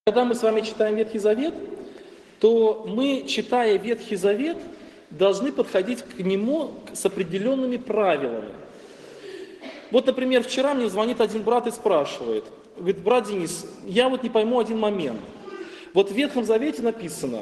Когда мы с вами читаем Ветхий Завет, то мы, читая Ветхий Завет, должны подходить к нему с определенными правилами. Вот, например, вчера мне звонит один брат и спрашивает, говорит: брат Денис, я вот не пойму один момент. Вот в Ветхом Завете написано: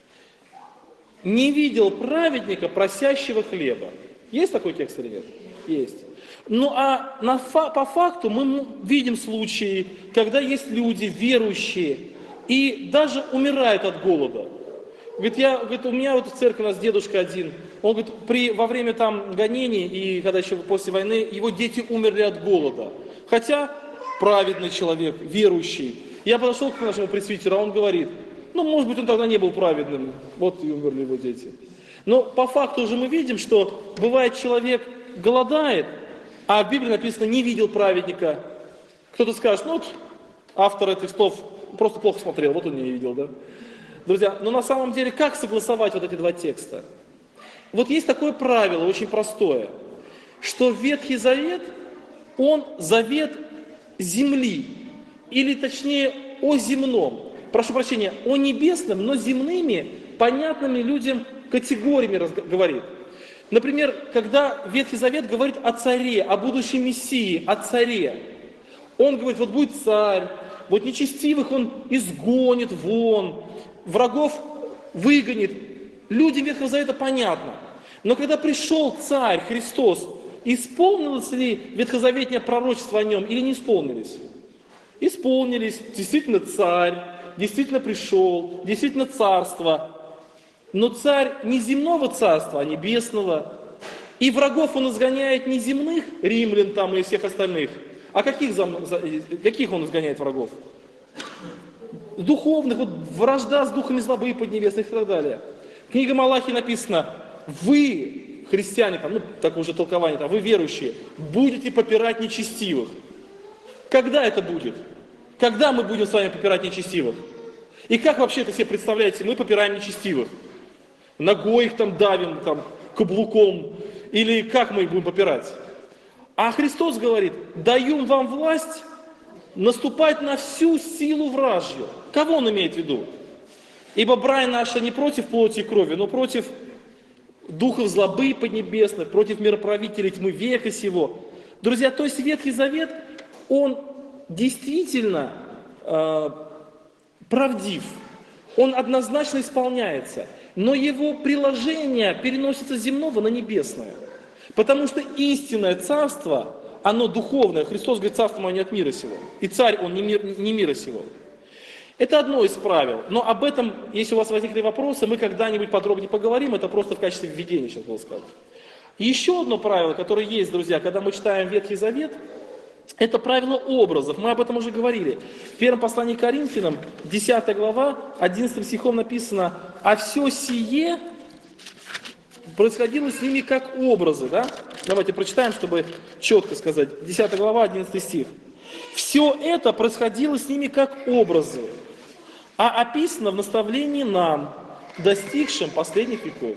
не видел праведника, просящего хлеба. Есть такой текст или нет? Есть. Ну а по факту мы видим случаи, когда есть люди верующие и даже умирают от голода. Говорит, у меня вот в церкви у нас дедушка один, он говорит, во время там гонений и когда еще после войны его дети умерли от голода. Хотя праведный человек, верующий. Я подошел к нашему пресвитеру, а он говорит: ну, может быть, он тогда не был праведным, вот и умерли его дети. Но по факту уже мы видим, что бывает, человек голодает, а в Библии написано: не видел праведника. Кто-то скажет: ну вот автор этих слов просто плохо смотрел, вот он не видел, да? Друзья, но на самом деле как согласовать вот эти два текста? Вот есть такое правило, очень простое, что Ветхий Завет, он завет земли, или точнее о земном, прошу прощения, о небесном, но земными, понятными людям категориями говорит. Например, когда Ветхий Завет говорит о царе, о будущем Мессии, о царе, он говорит: вот будет царь, вот нечестивых он изгонит вон, врагов выгонит. Людям Ветхого Завета понятно. Но когда пришел царь Христос, исполнилось ли ветхозаветное пророчество о нем или не исполнились? Исполнились. Действительно царь, действительно пришел, действительно царство. Но царь не земного царства, а небесного. И врагов он изгоняет не земных, римлян там и всех остальных, а каких он изгоняет врагов? Духовных, вот вражда с духами злобы поднебесных и так далее. Книга Малахии написано: вы, христиане, там, ну, такое уже толкование, там, вы верующие, будете попирать нечестивых. Когда это будет? Когда мы будем с вами попирать нечестивых? И как вообще это себе представляете, мы попираем нечестивых? Ногой их там давим, там, каблуком, или как мы их будем попирать? А Христос говорит: даю вам власть наступать на всю силу вражью. Кого он имеет в виду? Ибо брань наша не против плоти и крови, но против духов злобы поднебесных, против мироправителей тьмы века сего. Друзья, то есть Ветхий Завет, он действительно правдив, он однозначно исполняется, но его приложение переносится с земного на небесное. Потому что истинное царство, оно духовное. Христос говорит: царство мое не от мира сего. И царь, он не мира сего. Это одно из правил. Но об этом, если у вас возникли вопросы, мы когда-нибудь подробнее поговорим. Это просто в качестве введения сейчас было сказано. И еще одно правило, которое есть, друзья, когда мы читаем Ветхий Завет, это правило образов. Мы об этом уже говорили. В первом послании к Коринфянам, 10 глава, 11 стихом написано: а все сие происходило с ними как образы. Да? Давайте прочитаем, чтобы четко сказать. 10 глава, 11 стих. Все это происходило с ними как образы, а описано в наставлении нам, достигшим последних веков.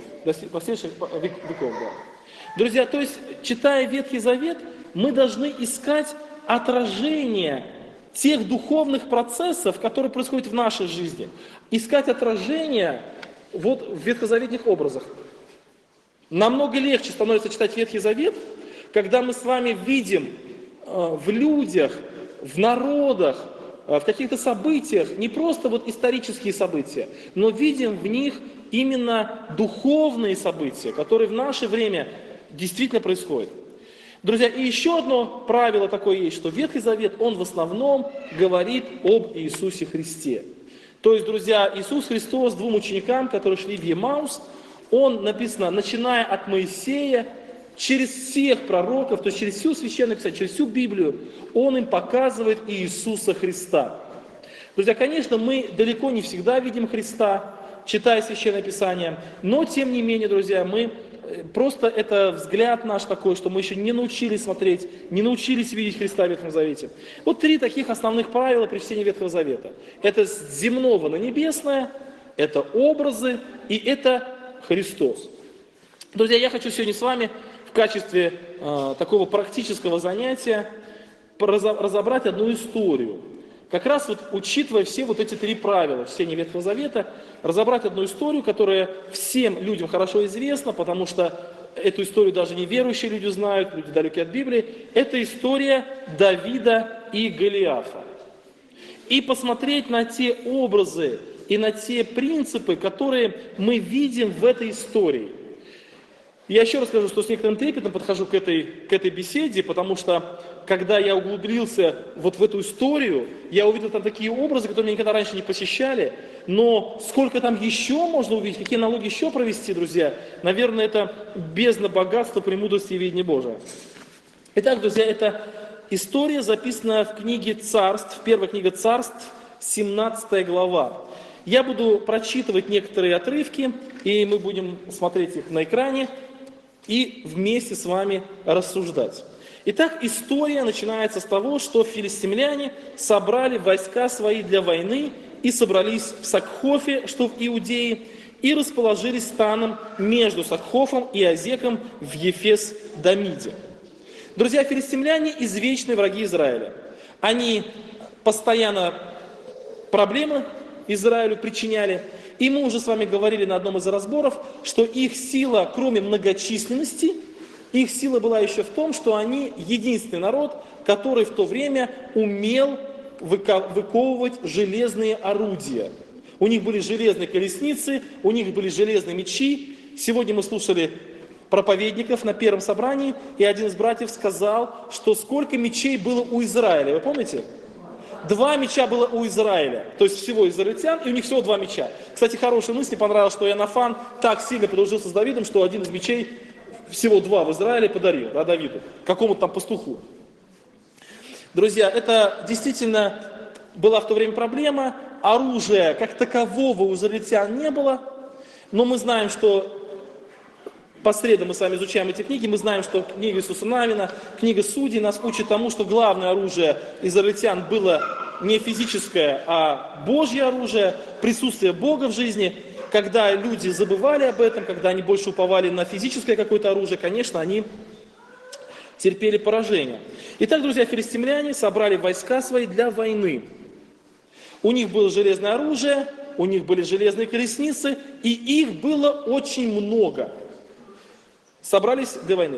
Да. Друзья, то есть, читая Ветхий Завет, мы должны искать отражение тех духовных процессов, которые происходят в нашей жизни. Искать отражение вот в ветхозаветных образах. Намного легче становится читать Ветхий Завет, когда мы с вами видим в людях, в народах, в каких-то событиях, не просто вот исторические события, но видим в них именно духовные события, которые в наше время действительно происходят. Друзья, и еще одно правило такое есть, что Ветхий Завет, он в основном говорит об Иисусе Христе. То есть, друзья, Иисус Христос двум ученикам, которые шли в Емаус, он, написано, начиная от Моисея, через всех пророков, то есть через всю Священное Писание, через всю Библию, он им показывает Иисуса Христа. Друзья, конечно, мы далеко не всегда видим Христа, читая Священное Писание, но тем не менее, друзья, мы просто это взгляд наш такой, что мы еще не научились смотреть, не научились видеть Христа в Ветхом Завете. Вот три таких основных правила при чтении Ветхого Завета. Это с земного на небесное, это образы и это Христос. Друзья, я хочу сегодня с вами в качестве такого практического занятия разобрать одну историю. как раз вот учитывая все вот эти три правила, чтения Ветхого Завета, разобрать одну историю, которая всем людям хорошо известна, потому что эту историю даже неверующие люди знают, люди далекие от Библии. Это история Давида и Голиафа. И посмотреть на те образы и на те принципы, которые мы видим в этой истории. Я еще раз скажу, что с некоторым трепетом подхожу к этой беседе, потому что, когда я углубился вот в эту историю, я увидел там такие образы, которые меня никогда раньше не посещали, но сколько там еще можно увидеть, какие аналогии еще провести, друзья, наверное, это бездна богатства, премудрости и видения Божия. Итак, друзья, это история, записанная в книге Царств, первая книга Царств, 17 глава. Я буду прочитывать некоторые отрывки, и мы будем смотреть их на экране и вместе с вами рассуждать. Итак, история начинается с того, что филистимляне собрали войска свои для войны и собрались в Сакхофе, что в Иудее, и расположились станом между Сакхофом и Азеком в Ефес-Дамиде. Друзья, филистимляне – извечные враги Израиля. Они постоянно проблемы Израилю причиняли. И мы уже с вами говорили на одном из разборов, что их сила, кроме многочисленности, их сила была еще в том, что они единственный народ, который в то время умел выковывать железные орудия. У них были железные колесницы, у них были железные мечи. Сегодня мы слушали проповедников на первом собрании, и один из братьев сказал, что сколько мечей было у Израиля. Вы помните? 2 меча было у Израиля, то есть всего израильтян, и у них всего 2 меча. Кстати, хорошая мысль, мне понравилось, что Иоаннафан так сильно подружился с Давидом, что один из мечей, всего 2 в Израиле, подарил, да, Давиду, какому-то там пастуху. Друзья, это действительно была в то время проблема, оружия как такового у израильтян не было, но мы знаем, что по средам мы с вами изучаем эти книги, мы знаем, что книга Иисуса Навина, книга Судей нас учит тому, что главное оружие израильтян было не физическое, а Божье оружие, присутствие Бога в жизни. Когда люди забывали об этом, когда они больше уповали на физическое какое-то оружие, конечно, они терпели поражение. Итак, друзья, филистимляне собрали войска свои для войны. У них было железное оружие, у них были железные колесницы, и их было очень много. Собрались для войны.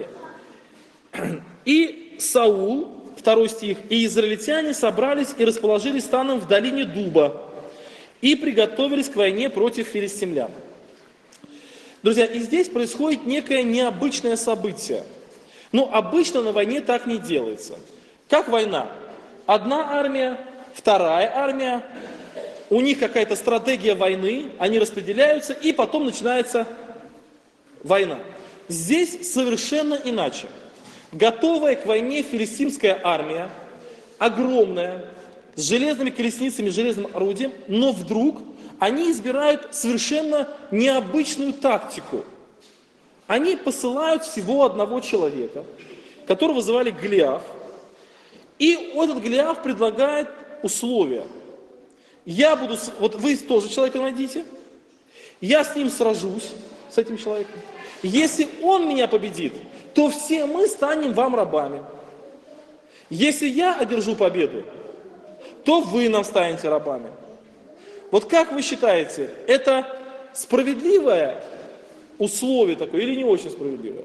И Саул, 2 стих, и израильтяне собрались и расположились станом в долине Дуба и приготовились к войне против филистимлян. Друзья, и здесь происходит некое необычное событие. Но обычно на войне так не делается. Как война? Одна армия, вторая армия, у них какая-то стратегия войны, они распределяются, и потом начинается война. Здесь совершенно иначе. Готовая к войне филистимская армия, огромная, с железными колесницами, железным орудием, но вдруг они избирают совершенно необычную тактику. Они посылают всего одного человека, которого звали Голиаф, и этот Голиаф предлагает условия. Вот вы тоже человека найдите, я с ним сражусь, с этим человеком. Если он меня победит, то все мы станем вам рабами. Если я одержу победу, то вы нам станете рабами. Вот как вы считаете, это справедливое условие такое или не очень справедливое?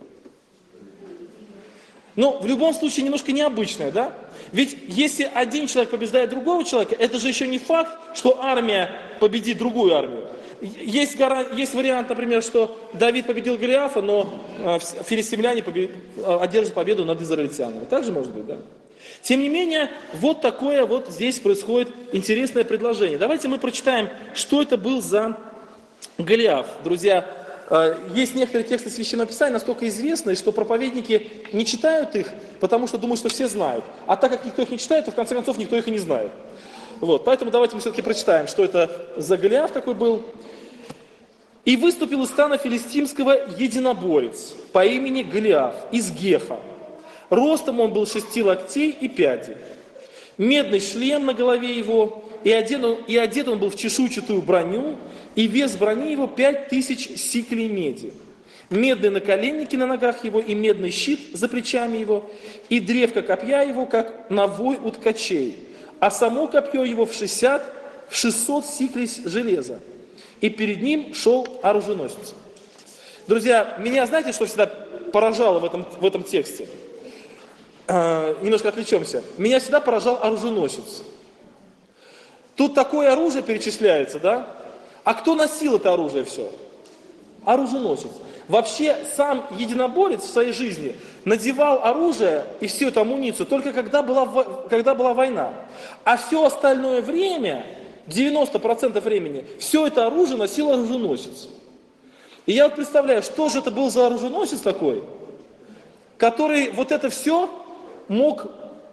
Но в любом случае немножко необычное, да? Ведь если один человек побеждает другого человека, это же еще не факт, что армия победит другую армию. Есть вариант, например, что Давид победил Голиафа, но филистимляне одержат победу над израильтянами. Так же может быть, да? Тем не менее, вот такое вот здесь происходит интересное предложение. Давайте мы прочитаем, что это был за Голиаф. Друзья, есть некоторые тексты Священного Писания настолько известные, что проповедники не читают их, потому что думают, что все знают. А так как никто их не читает, то в конце концов никто их и не знает. Вот, поэтому давайте мы все-таки прочитаем, что это за Голиаф такой был. «И выступил из стана филистимского единоборец по имени Голиаф из Гефа. Ростом он был 6 локтей и 5. Медный шлем на голове его, и одет он был в чешуйчатую броню, и вес брони его 5000 сиклей меди. Медные наколенники на ногах его, и медный щит за плечами его, и древко копья его, как навой у ткачей. а само копье его в 600 сиклей железа. И перед ним шел оруженосец. Друзья, меня знаете, что всегда поражало в этом тексте? Немножко отвлечемся. Меня всегда поражал оруженосец. Тут такое оружие перечисляется, да? А кто носил это оружие все? Оруженосец. Вообще сам единоборец в своей жизни надевал оружие и всю эту амуницию только когда была война. А все остальное время, 90% времени, все это оружие носил оруженосец. И я вот представляю, что же это был за оруженосец такой, который вот это все мог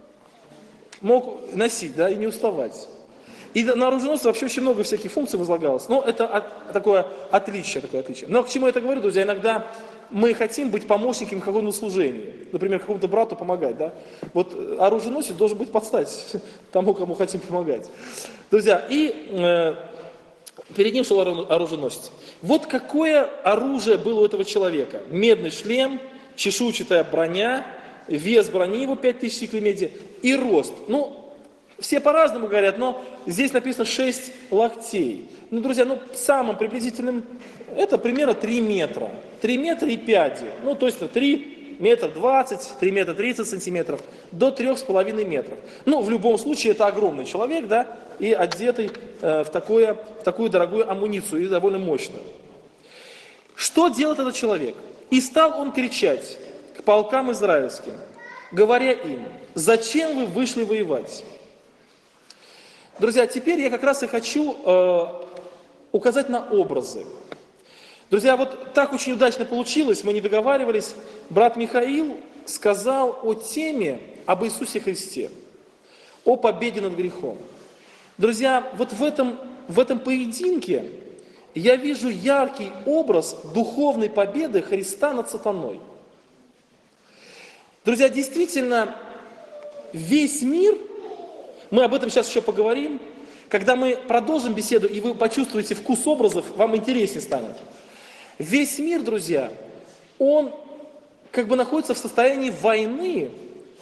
носить, да, и не уставать. И на оруженосце вообще очень много всяких функций возлагалось. Но это такое отличие. Но к чему я это говорю, друзья? Иногда мы хотим быть помощниками какого-то служения. Например, какому-то брату помогать, да? Вот оруженосец должен быть под стать тому, кому хотим помогать. Друзья, и перед ним шел оруженосец. Вот какое оружие было у этого человека. Медный шлем, чешуйчатая броня, вес брони его 5000 сиклей меди и рост. Ну, все по-разному говорят, но здесь написано 6 локтей. Ну, друзья, самым приблизительным это примерно 3 метра. 3 метра и пяди. Ну, то есть 3 метра 20, 3 метра 30 сантиметров, до 3,5 метров. Ну, в любом случае, это огромный человек, да, и одетый в такую дорогую амуницию, и довольно мощную. Что делает этот человек? И стал он кричать к полкам израильским, говоря им: зачем вы вышли воевать? Друзья, теперь я как раз и хочу указать на образы. Друзья, вот так очень удачно получилось, мы не договаривались. Брат Михаил сказал о теме об Иисусе Христе, о победе над грехом. Друзья, вот в этом поединке я вижу яркий образ духовной победы Христа над сатаной. Друзья, действительно, весь мир, мы об этом сейчас еще поговорим, когда мы продолжим беседу, и вы почувствуете вкус образов, вам интереснее станет. Весь мир, друзья, он как бы находится в состоянии войны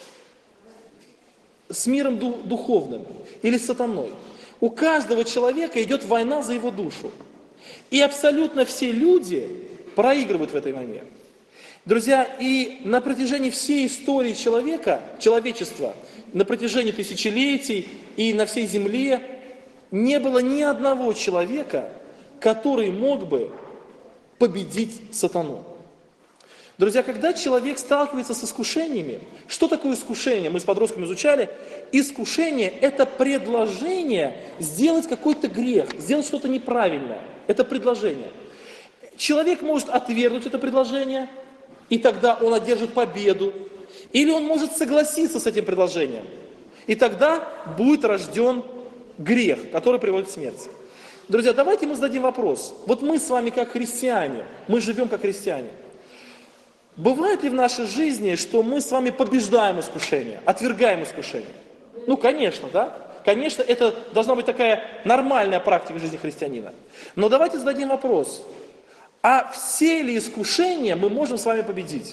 с миром духовным или с сатаной. У каждого человека идет война за его душу. И абсолютно все люди проигрывают в этой войне. Друзья, и на протяжении всей истории человечества, на протяжении тысячелетий и на всей земле не было ни одного человека, который мог бы победить сатану. Друзья, когда человек сталкивается с искушениями, что такое искушение? Мы с подростками изучали. Искушение – это предложение сделать какой-то грех, сделать что-то неправильное. Это предложение. Человек может отвергнуть это предложение, и тогда он одержит победу. Или он может согласиться с этим предложением. И тогда будет рожден грех, который приводит к смерти. Друзья, давайте мы зададим вопрос. Вот мы с вами как христиане, мы живем как христиане. Бывает ли в нашей жизни, что мы с вами побеждаем искушение, отвергаем искушение? Ну, конечно, да? Конечно, это должна быть такая нормальная практика жизни христианина. Но давайте зададим вопрос. А все ли искушения мы можем с вами победить?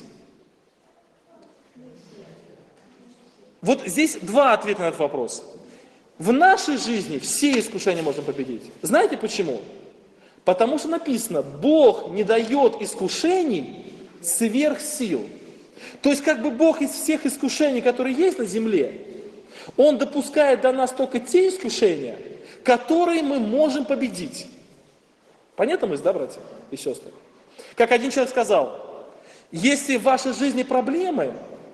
Вот здесь два ответа на этот вопрос. В нашей жизни все искушения можно победить. Знаете почему? Потому что написано: Бог не дает искушений сверх сил. То есть как бы Бог из всех искушений, которые есть на земле, Он допускает до нас только те искушения, которые мы можем победить. Понятно мысль, да, братья и сестры? Как один человек сказал: если в вашей жизни проблемы,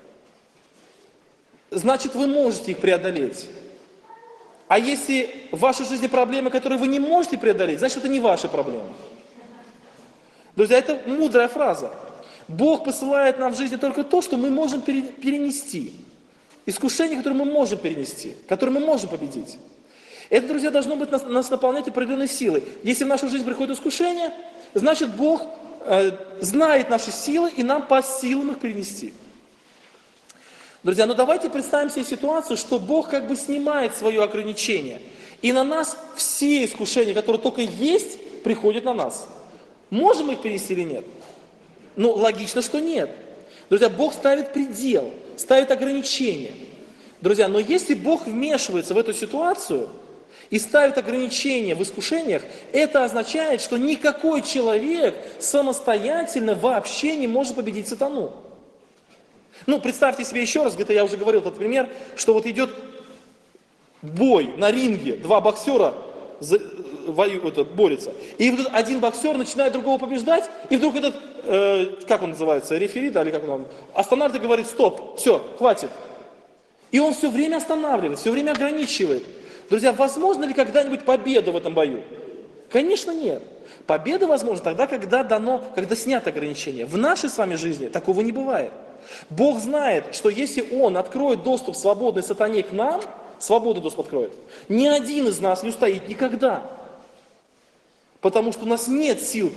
значит вы можете их преодолеть. А если в вашей жизни проблемы, которые вы не можете преодолеть, значит это не ваши проблемы. Друзья, это мудрая фраза. Бог посылает нам в жизни только то, что мы можем перенести. Искушения, которые мы можем перенести, которые мы можем победить. Это, друзья, должно быть нас наполнять определенной силой. Если в нашу жизнь приходит искушение, значит Бог знает наши силы и нам по силам их перенести. Друзья, ну давайте представим себе ситуацию, что Бог как бы снимает свое ограничение. И на нас все искушения, которые только есть, приходят на нас. Можем мы их перенести или нет? Ну, логично, что нет. Друзья, Бог ставит предел, ставит ограничения. Друзья, но если Бог вмешивается в эту ситуацию и ставит ограничения в искушениях, это означает, что никакой человек самостоятельно вообще не может победить сатану. Ну, представьте себе еще раз, где-то я уже говорил этот пример, что вот идет бой на ринге, два боксера борются, и вдруг один боксер начинает другого побеждать, и вдруг этот, как он называется, рефери, да, или как он, останавливает и говорит: стоп, все, хватит. И он все время останавливает, все время ограничивает. Друзья, возможно ли когда-нибудь победа в этом бою? Конечно, нет. Победа возможна тогда, когда снято ограничение. В нашей с вами жизни такого не бывает. Бог знает, что если Он откроет доступ свободной сатане к нам, свободный доступ откроет, ни один из нас не устоит никогда. Потому что у нас нет сил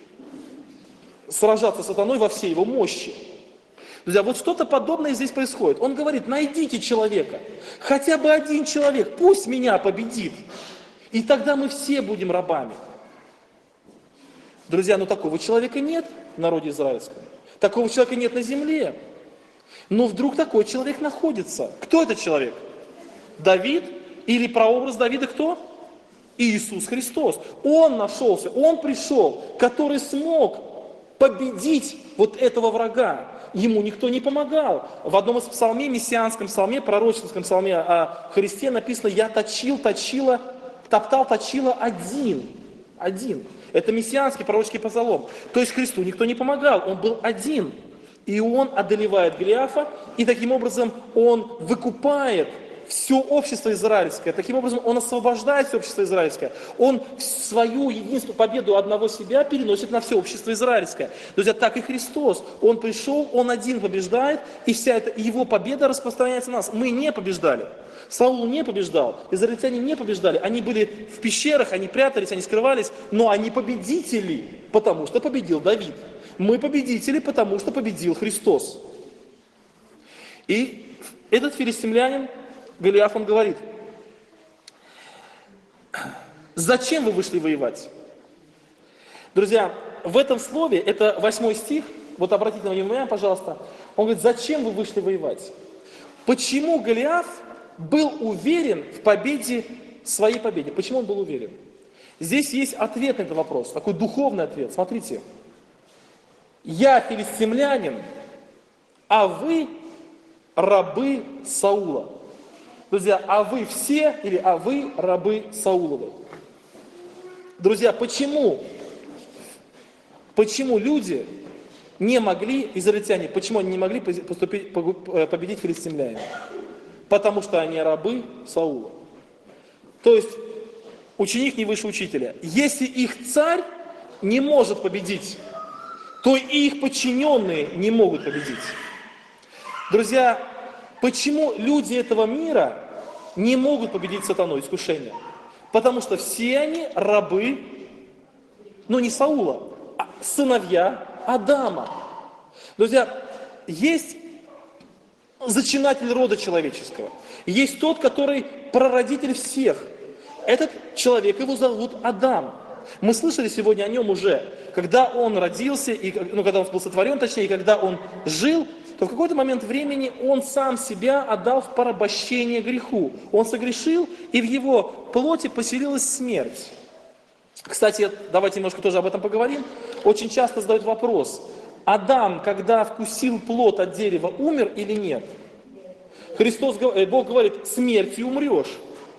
сражаться с сатаной во всей его мощи. Друзья, вот что-то подобное здесь происходит. Он говорит: найдите человека, хотя бы один человек, пусть меня победит. И тогда мы все будем рабами. Друзья, ну такого человека нет в народе израильском. Такого человека нет на земле. Но вдруг такой человек находится. Кто этот человек? Давид? Или прообраз Давида кто? Иисус Христос. Он нашелся, Он пришел, который смог победить вот этого врага. Ему никто не помогал. В одном из псалмей, мессианском псалме, пророческом псалме о Христе написано: «Я топтал, точила один». Один. Это мессианский пророческий псалом. То есть Христу никто не помогал, Он был один. И Он одолевает Голиафа, и таким образом Он выкупает все общество израильское. Таким образом Он освобождает все общество израильское. Он свою единственную победу одного себя переносит на все общество израильское. Друзья, так и Христос. Он пришел, Он один побеждает, и вся эта Его победа распространяется на нас. Мы не побеждали. Саул не побеждал, израильтяне не побеждали. Они были в пещерах, они прятались, они скрывались, но они победители, потому что победил Давид. Мы победители, потому что победил Христос. И этот филистимлянин, Голиаф, он говорит: зачем вы вышли воевать? Друзья, в этом слове, это 8 стих, вот обратите на него внимание, пожалуйста, он говорит: зачем вы вышли воевать? Почему Голиаф был уверен в победе, своей победе? Почему он был уверен? Здесь есть ответ на этот вопрос, такой духовный ответ. Смотрите. Я филистимлянин, а вы рабы Саула. Друзья, а вы все, или а вы рабы Сауловы. Друзья, почему люди не могли, израильтяне, почему они не могли победить филистимлян? Потому что они рабы Саула. То есть ученик не выше учителя. Если их царь не может победить, то и их подчиненные не могут победить. Друзья, почему люди этого мира не могут победить сатану, искушение? Потому что все они рабы, но не Саула, а сыновья Адама. Друзья, есть зачинатель рода человеческого. Есть тот, который прародитель всех. Этот человек, его зовут Адам. Мы слышали сегодня о нем уже. Когда он родился, когда он был сотворен, точнее, и когда он жил, то в какой-то момент времени он сам себя отдал в порабощение греху. Он согрешил, и в его плоти поселилась смерть. Кстати, давайте немножко тоже об этом поговорим. Очень часто задают вопрос: Адам, когда вкусил плод от дерева, умер или нет? Бог говорит: смертью умрешь.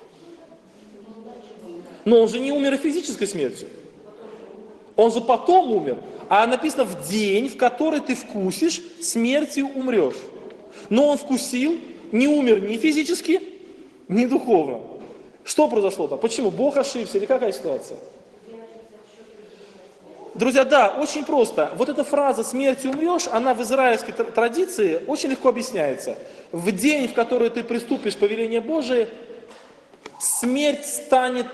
Но он же не умер и физической смертью. Он же потом умер. А написано: в день, в который ты вкусишь, смертью умрешь. Но он вкусил, не умер ни физически, ни духовно. Что произошло там? Почему? Бог ошибся или какая ситуация? Друзья, да, очень просто. Вот эта фраза «смертью умрешь», она в израильской традиции очень легко объясняется. В день, в который ты приступишь повеление Божие, смерть станет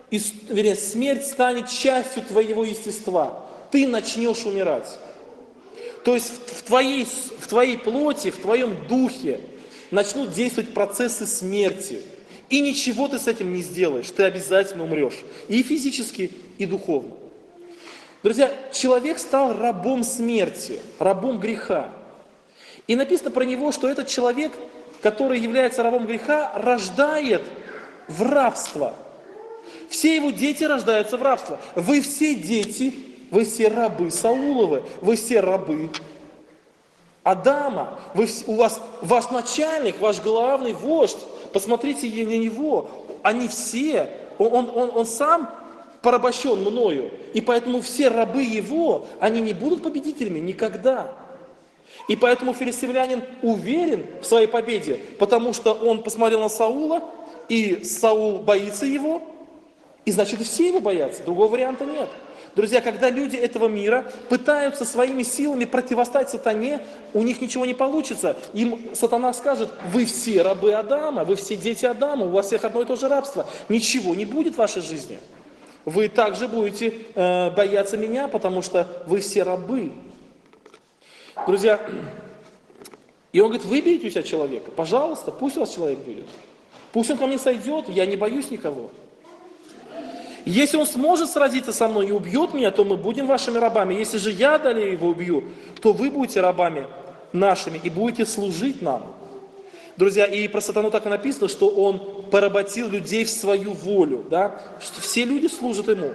частью твоего естества. Ты начнешь умирать. То есть в твоей плоти, в твоем духе начнут действовать процессы смерти. И ничего ты с этим не сделаешь. Ты обязательно умрешь. И физически, и духовно. Друзья, человек стал рабом смерти, рабом греха. И написано про него, что этот человек который является рабом греха, рождает в рабство. Все его дети рождаются в рабство. Вы все дети, вы все рабы Сауловы, вы все рабы Адама. Ваш начальник, ваш главный вождь, посмотрите на него, они все, он сам порабощен мною. И поэтому все рабы его, они не будут победителями никогда. И поэтому филистимлянин уверен в своей победе, потому что он посмотрел на Саула, и Саул боится его, и значит и все его боятся, другого варианта нет. Друзья, когда люди этого мира пытаются своими силами противостать сатане, у них ничего не получится. Им сатана скажет: вы все рабы Адама, вы все дети Адама, у вас всех одно и то же рабство. Ничего не будет в вашей жизни. Вы также будете бояться меня, потому что вы все рабы. Друзья, и он говорит: выберите у себя человека, пожалуйста, пусть у вас человек будет. Пусть он ко мне сойдет, я не боюсь никого. Если он сможет сразиться со мной и убьет меня, то мы будем вашими рабами. Если же я далее его убью, то вы будете рабами нашими и будете служить нам. Друзья, и про сатану так и написано, что он поработил людей в свою волю, да? Что все люди служат ему.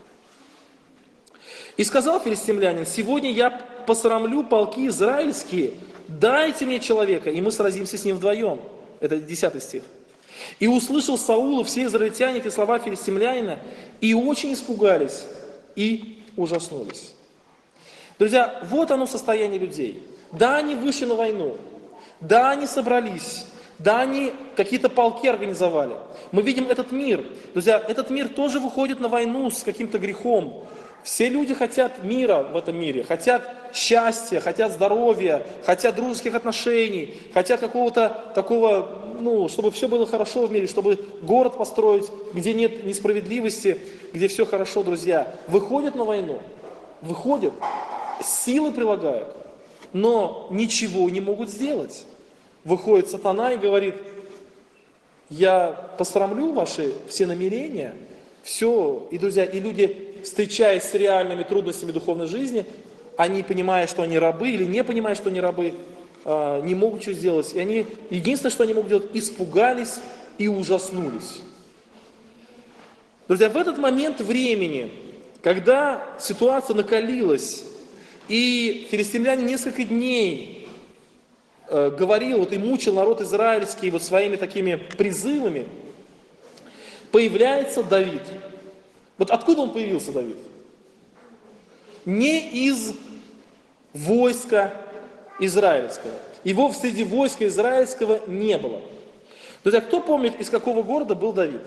И сказал филистимлянин: сегодня я посрамлю полки израильские, дайте мне человека, и мы сразимся с ним вдвоем. Это 10 стих. И услышал Саул и все израильтяне эти слова филистимлянина, и очень испугались, и ужаснулись. Друзья, вот оно состояние людей. Да, они вышли на войну, да, они собрались, да, они какие-то полки организовали. Мы видим этот мир. Друзья, этот мир тоже выходит на войну с каким-то грехом. Все люди хотят мира в этом мире, хотят счастья, хотят здоровья, хотят дружеских отношений, хотят какого-то такого, чтобы все было хорошо в мире, чтобы город построить, где нет несправедливости, где все хорошо, друзья. Выходят на войну, выходят, силы прилагают, но ничего не могут сделать. Выходит сатана и говорит: я посрамлю ваши все намерения, все. И, друзья, и люди, встречаясь с реальными трудностями духовной жизни, они, понимая, что они рабы, или не понимая, что они рабы, не могут что сделать. И они, единственное, что они могут делать, испугались и ужаснулись. Друзья, в этот момент времени, когда ситуация накалилась, и филистимляне несколько дней говорил, и мучил народ израильский своими такими призывами, появляется Давид. Вот откуда он появился, Давид? Не из войска израильского. Его среди войска израильского не было. Друзья, кто помнит, из какого города был Давид?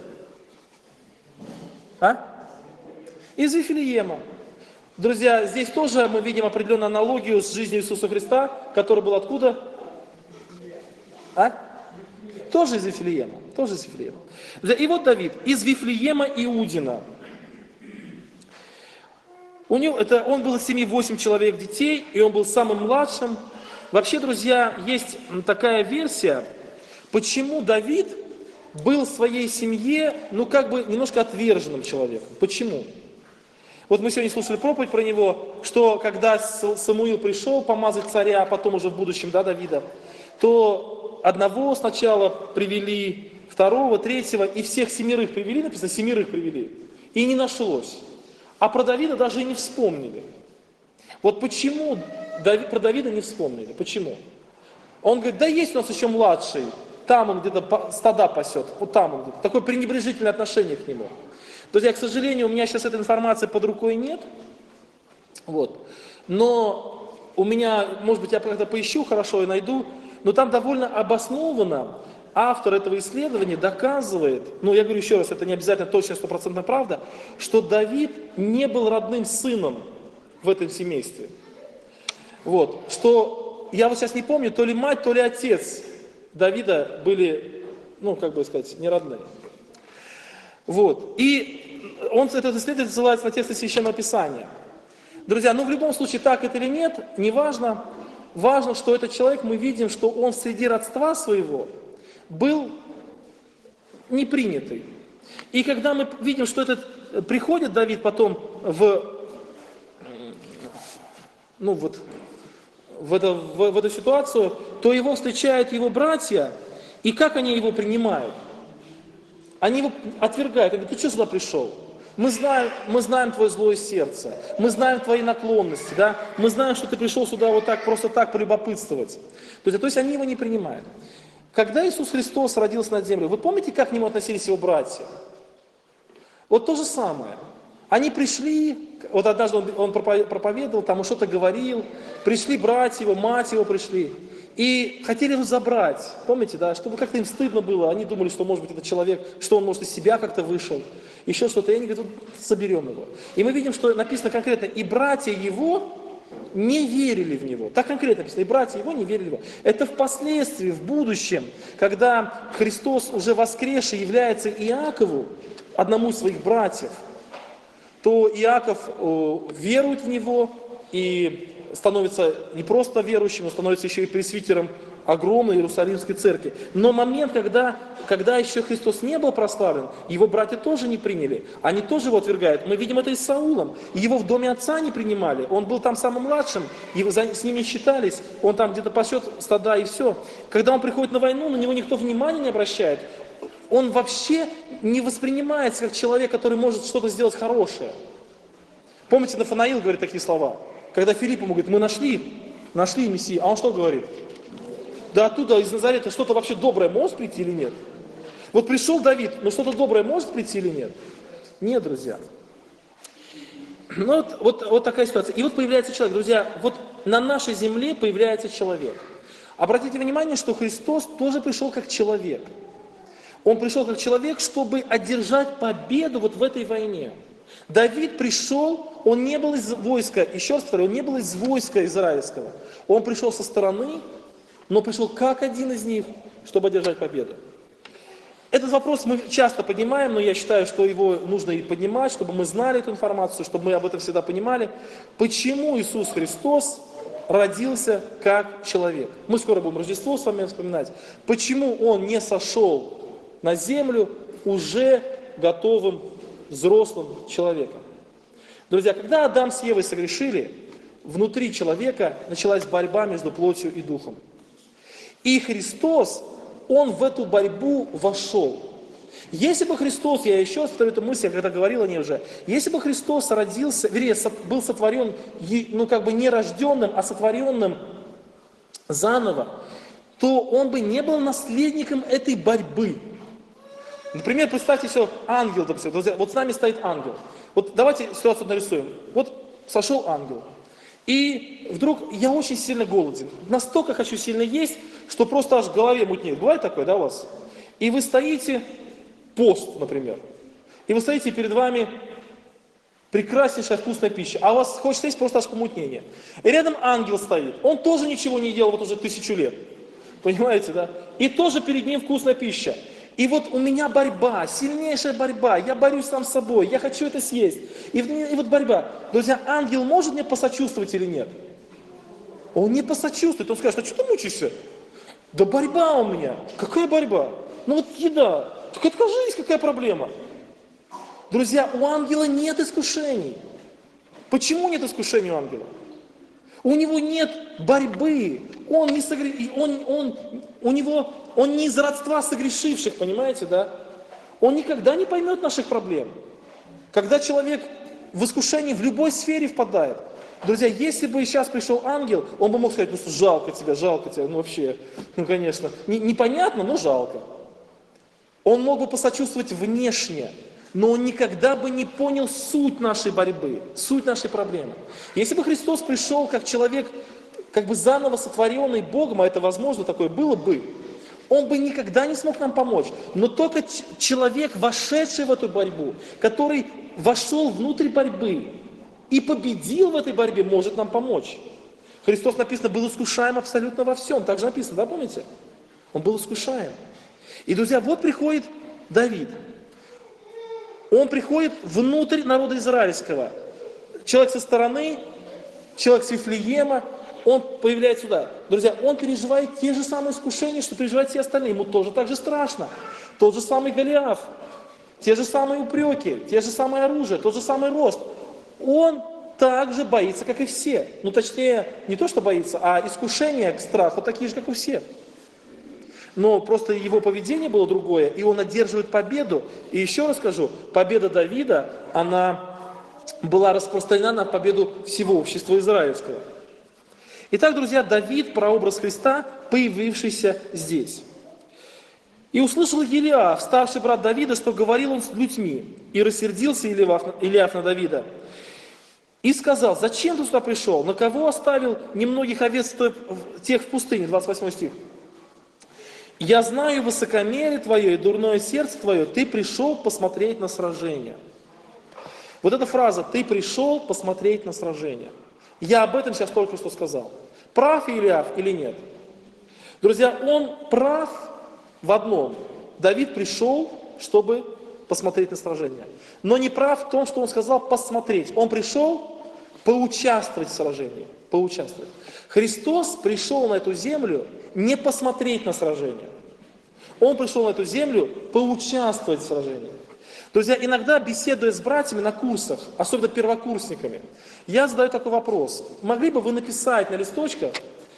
Из Вифлеема. Друзья, здесь тоже мы видим определенную аналогию с жизнью Иисуса Христа, который был откуда? Тоже из Вифлеема. Тоже из Вифлеема. Друзья, и вот Давид из Вифлеема Иудина. Он был из семьи 8 человек детей, и он был самым младшим. Вообще, друзья, есть такая версия, почему Давид был в своей семье, немножко отверженным человеком. Почему? Вот мы сегодня слушали проповедь про него, что когда Самуил пришел помазать царя, а потом уже в будущем, Давида, то одного сначала привели, второго, третьего, и всех 7 привели, написано, 7 привели, и не нашлось. А про Давида даже и не вспомнили. Вот почему про Давида не вспомнили? Почему? Он говорит: да есть у нас еще младший, там он где-то стада пасет, вот там он где-то. Такое пренебрежительное отношение к нему. Друзья, к сожалению, у меня сейчас этой информации под рукой нет. Но у меня, может быть, я когда поищу хорошо и найду, но там довольно обоснованно автор этого исследования доказывает, я говорю еще раз, это не обязательно точно 100% правда, что Давид не был родным сыном в этом семействе. Что, я сейчас не помню, то ли мать, то ли отец Давида были, не родные. И этот исследователь ссылается на тексты Священного Писания. Друзья, в любом случае, так это или нет, не важно. Важно, что этот человек, мы видим, что он среди родства своего был непринятый. И когда мы видим, что приходит Давид потом в в эту ситуацию, то его встречают его братья, и как они его принимают? Они его отвергают, они говорят: ты что сюда пришел? Мы знаем твое злое сердце, мы знаем твои наклонности, да? Мы знаем, что ты пришел сюда вот так, просто так полюбопытствовать. То есть они его не принимают. Когда Иисус Христос родился на земле, вы помните, как к нему относились его братья? Вот то же самое. Они пришли, вот однажды он проповедовал, там что-то говорил, пришли братья его, мать его пришли, и хотели его забрать, помните, да, чтобы как-то им стыдно было, они думали, что, может быть, этот человек, что он, может, из себя как-то вышел, еще что-то, и они говорят: вот, соберем его. И мы видим, что написано конкретно: и братья его не верили в него. Так конкретно написано: и братья его не верили в него. Это впоследствии, в будущем, когда Христос уже воскресший является Иакову, одному из своих братьев, то Иаков верует в него и становится не просто верующим, но становится еще и пресвитером огромной Иерусалимской церкви. Но момент, когда еще Христос не был прославлен, его братья тоже не приняли, они тоже его отвергают. Мы видим это и с Саулом. Его в доме отца не принимали, он был там самым младшим, с ними считались, он там где-то пасет стада и все. Когда он приходит на войну, на него никто внимания не обращает. Он вообще не воспринимается как человек, который может что-то сделать хорошее. Помните, Нафанаил говорит такие слова, когда Филипп ему говорит: мы нашли Мессию, а он что говорит? Да оттуда, из Назарета, что-то вообще доброе может прийти или нет? Вот пришел Давид, но что-то доброе может прийти или нет? Нет, друзья. Ну, вот такая ситуация. И вот появляется человек. Друзья, вот на нашей земле появляется человек. Обратите внимание, что Христос тоже пришел как человек. Он пришел как человек, чтобы одержать победу вот в этой войне. Давид пришел, он не был из войска, еще раз повторю, он не был из войска израильского. Он пришел со стороны, но пришел как один из них, чтобы одержать победу. Этот вопрос мы часто поднимаем, но я считаю, что его нужно и поднимать, чтобы мы знали эту информацию, чтобы мы об этом всегда понимали. Почему Иисус Христос родился как человек? Мы скоро будем Рождество с вами вспоминать. Почему Он не сошел на землю уже готовым, взрослым человеком? Друзья, когда Адам с Евой согрешили, внутри человека началась борьба между плотью и духом. И Христос, Он в эту борьбу вошел. Если бы Христос, я еще раз повторю эту мысль, я когда говорил о ней уже, если бы Христос родился, вернее, был сотворен, ну как бы не рожденным, а сотворенным заново, то Он бы не был наследником этой борьбы. Например, представьте себе ангел, допустим, друзья, вот с нами стоит ангел. Вот давайте ситуацию нарисуем. Вот сошел ангел. И вдруг я очень сильно голоден. Настолько хочу сильно есть, что просто аж в голове мутнеет. Бывает такое, да, у вас? И вы стоите, пост, например. И вы стоите, и перед вами прекраснейшая вкусная пища. А у вас хочется есть просто аж помутнение. И рядом ангел стоит. Он тоже ничего не делал вот уже 1000 лет. Понимаете, да? И тоже перед ним вкусная пища. И вот у меня борьба, сильнейшая борьба, я борюсь сам с собой, я хочу это съесть. И вот борьба. Друзья, ангел может мне посочувствовать или нет? Он не посочувствует, он скажет: а что ты мучаешься? Да борьба у меня. Какая борьба? Ну вот еда. Так откажись, какая проблема? Друзья, у ангела нет искушений. Почему нет искушений у ангела? У него нет борьбы. Он не из родства согрешивших, понимаете, да? Он никогда не поймет наших проблем. Когда человек в искушении в любой сфере впадает. Друзья, если бы сейчас пришел ангел, он бы мог сказать: ну жалко тебя, ну вообще, ну конечно, непонятно, но жалко. Он мог бы посочувствовать внешне, но он никогда бы не понял суть нашей борьбы, суть нашей проблемы. Если бы Христос пришел как человек, как бы заново сотворенный Богом, а это возможно, такое было бы, Он бы никогда не смог нам помочь. Но только человек, вошедший в эту борьбу, который вошел внутрь борьбы и победил в этой борьбе, может нам помочь. Христос, написано, был искушаем абсолютно во всем. Так же написано, да, помните? Он был искушаем. И, друзья, вот приходит Давид. Он приходит внутрь народа израильского. Человек со стороны, человек с Вифлеема, он появляется сюда. Друзья, он переживает те же самые искушения, что переживают все остальные. Ему тоже так же страшно. Тот же самый Голиаф, те же самые упреки, те же самые оружия, тот же самый рост. Он так же боится, как и все. Ну, точнее, не то, что боится, а искушения к страху такие же, как у всех. Но просто его поведение было другое, и он одерживает победу. И еще раз скажу, победа Давида, она была распространена на победу всего общества израильского. Итак, друзья, Давид, прообраз Христа, появившийся здесь. «И услышал Елиаф, старший брат Давида, что говорил он с людьми. И рассердился Елиаф на Давида. И сказал: зачем ты сюда пришел? На кого оставил немногих овец тех в пустыне?» 28 стих. «Я знаю высокомерие твое и дурное сердце твое, ты пришел посмотреть на сражение». Вот эта фраза «ты пришел посмотреть на сражение». Я об этом сейчас только что сказал. Прав Илиаф или нет? Друзья, он прав в одном. Давид пришел, чтобы посмотреть на сражение. Но не прав в том, что он сказал посмотреть. Он пришел поучаствовать в сражении. Поучаствовать. Христос пришел на эту землю не посмотреть на сражение. Он пришел на эту землю поучаствовать в сражении. Друзья, иногда, беседуя с братьями на курсах, особенно первокурсниками, я задаю такой вопрос. Могли бы вы написать на листочках,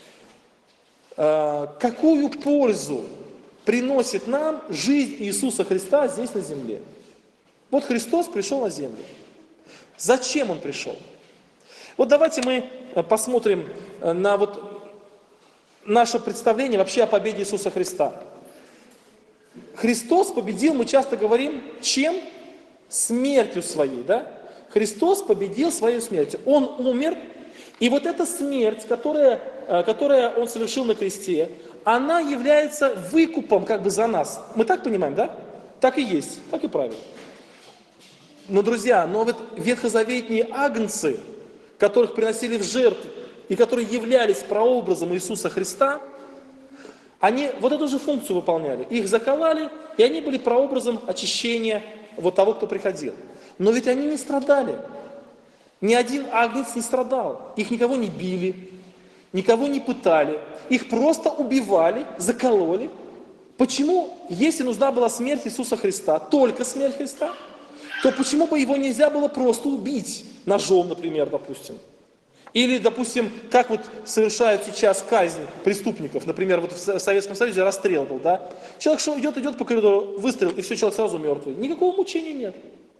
какую пользу приносит нам жизнь Иисуса Христа здесь на земле? Вот Христос пришел на землю. Зачем Он пришел? Вот давайте мы посмотрим на наше представление вообще о победе Иисуса Христа. Христос победил, мы часто говорим, чем? Смертью своей, да? Христос победил своей смертью. Он умер, и вот эта смерть, которая Он совершил на кресте, она является выкупом как бы за нас. Мы так понимаем, да? Так и есть, так и правильно. Но, друзья, вот ветхозаветные агнцы, которых приносили в жертву, и которые являлись прообразом Иисуса Христа, они вот эту же функцию выполняли. Их закололи, и они были прообразом очищения вот того, кто приходил. Но ведь они не страдали. Ни один агнец не страдал. Их никого не били, никого не пытали. Их просто убивали, закололи. Почему, если нужна была смерть Иисуса Христа, только смерть Христа, то почему бы его нельзя было просто убить ножом, например, допустим? Или, допустим, как вот совершают сейчас казнь преступников, например, вот в Советском Союзе расстрел был, да? Человек идет по коридору, выстрел, и все, человек сразу мертвый. Никакого мучения нет.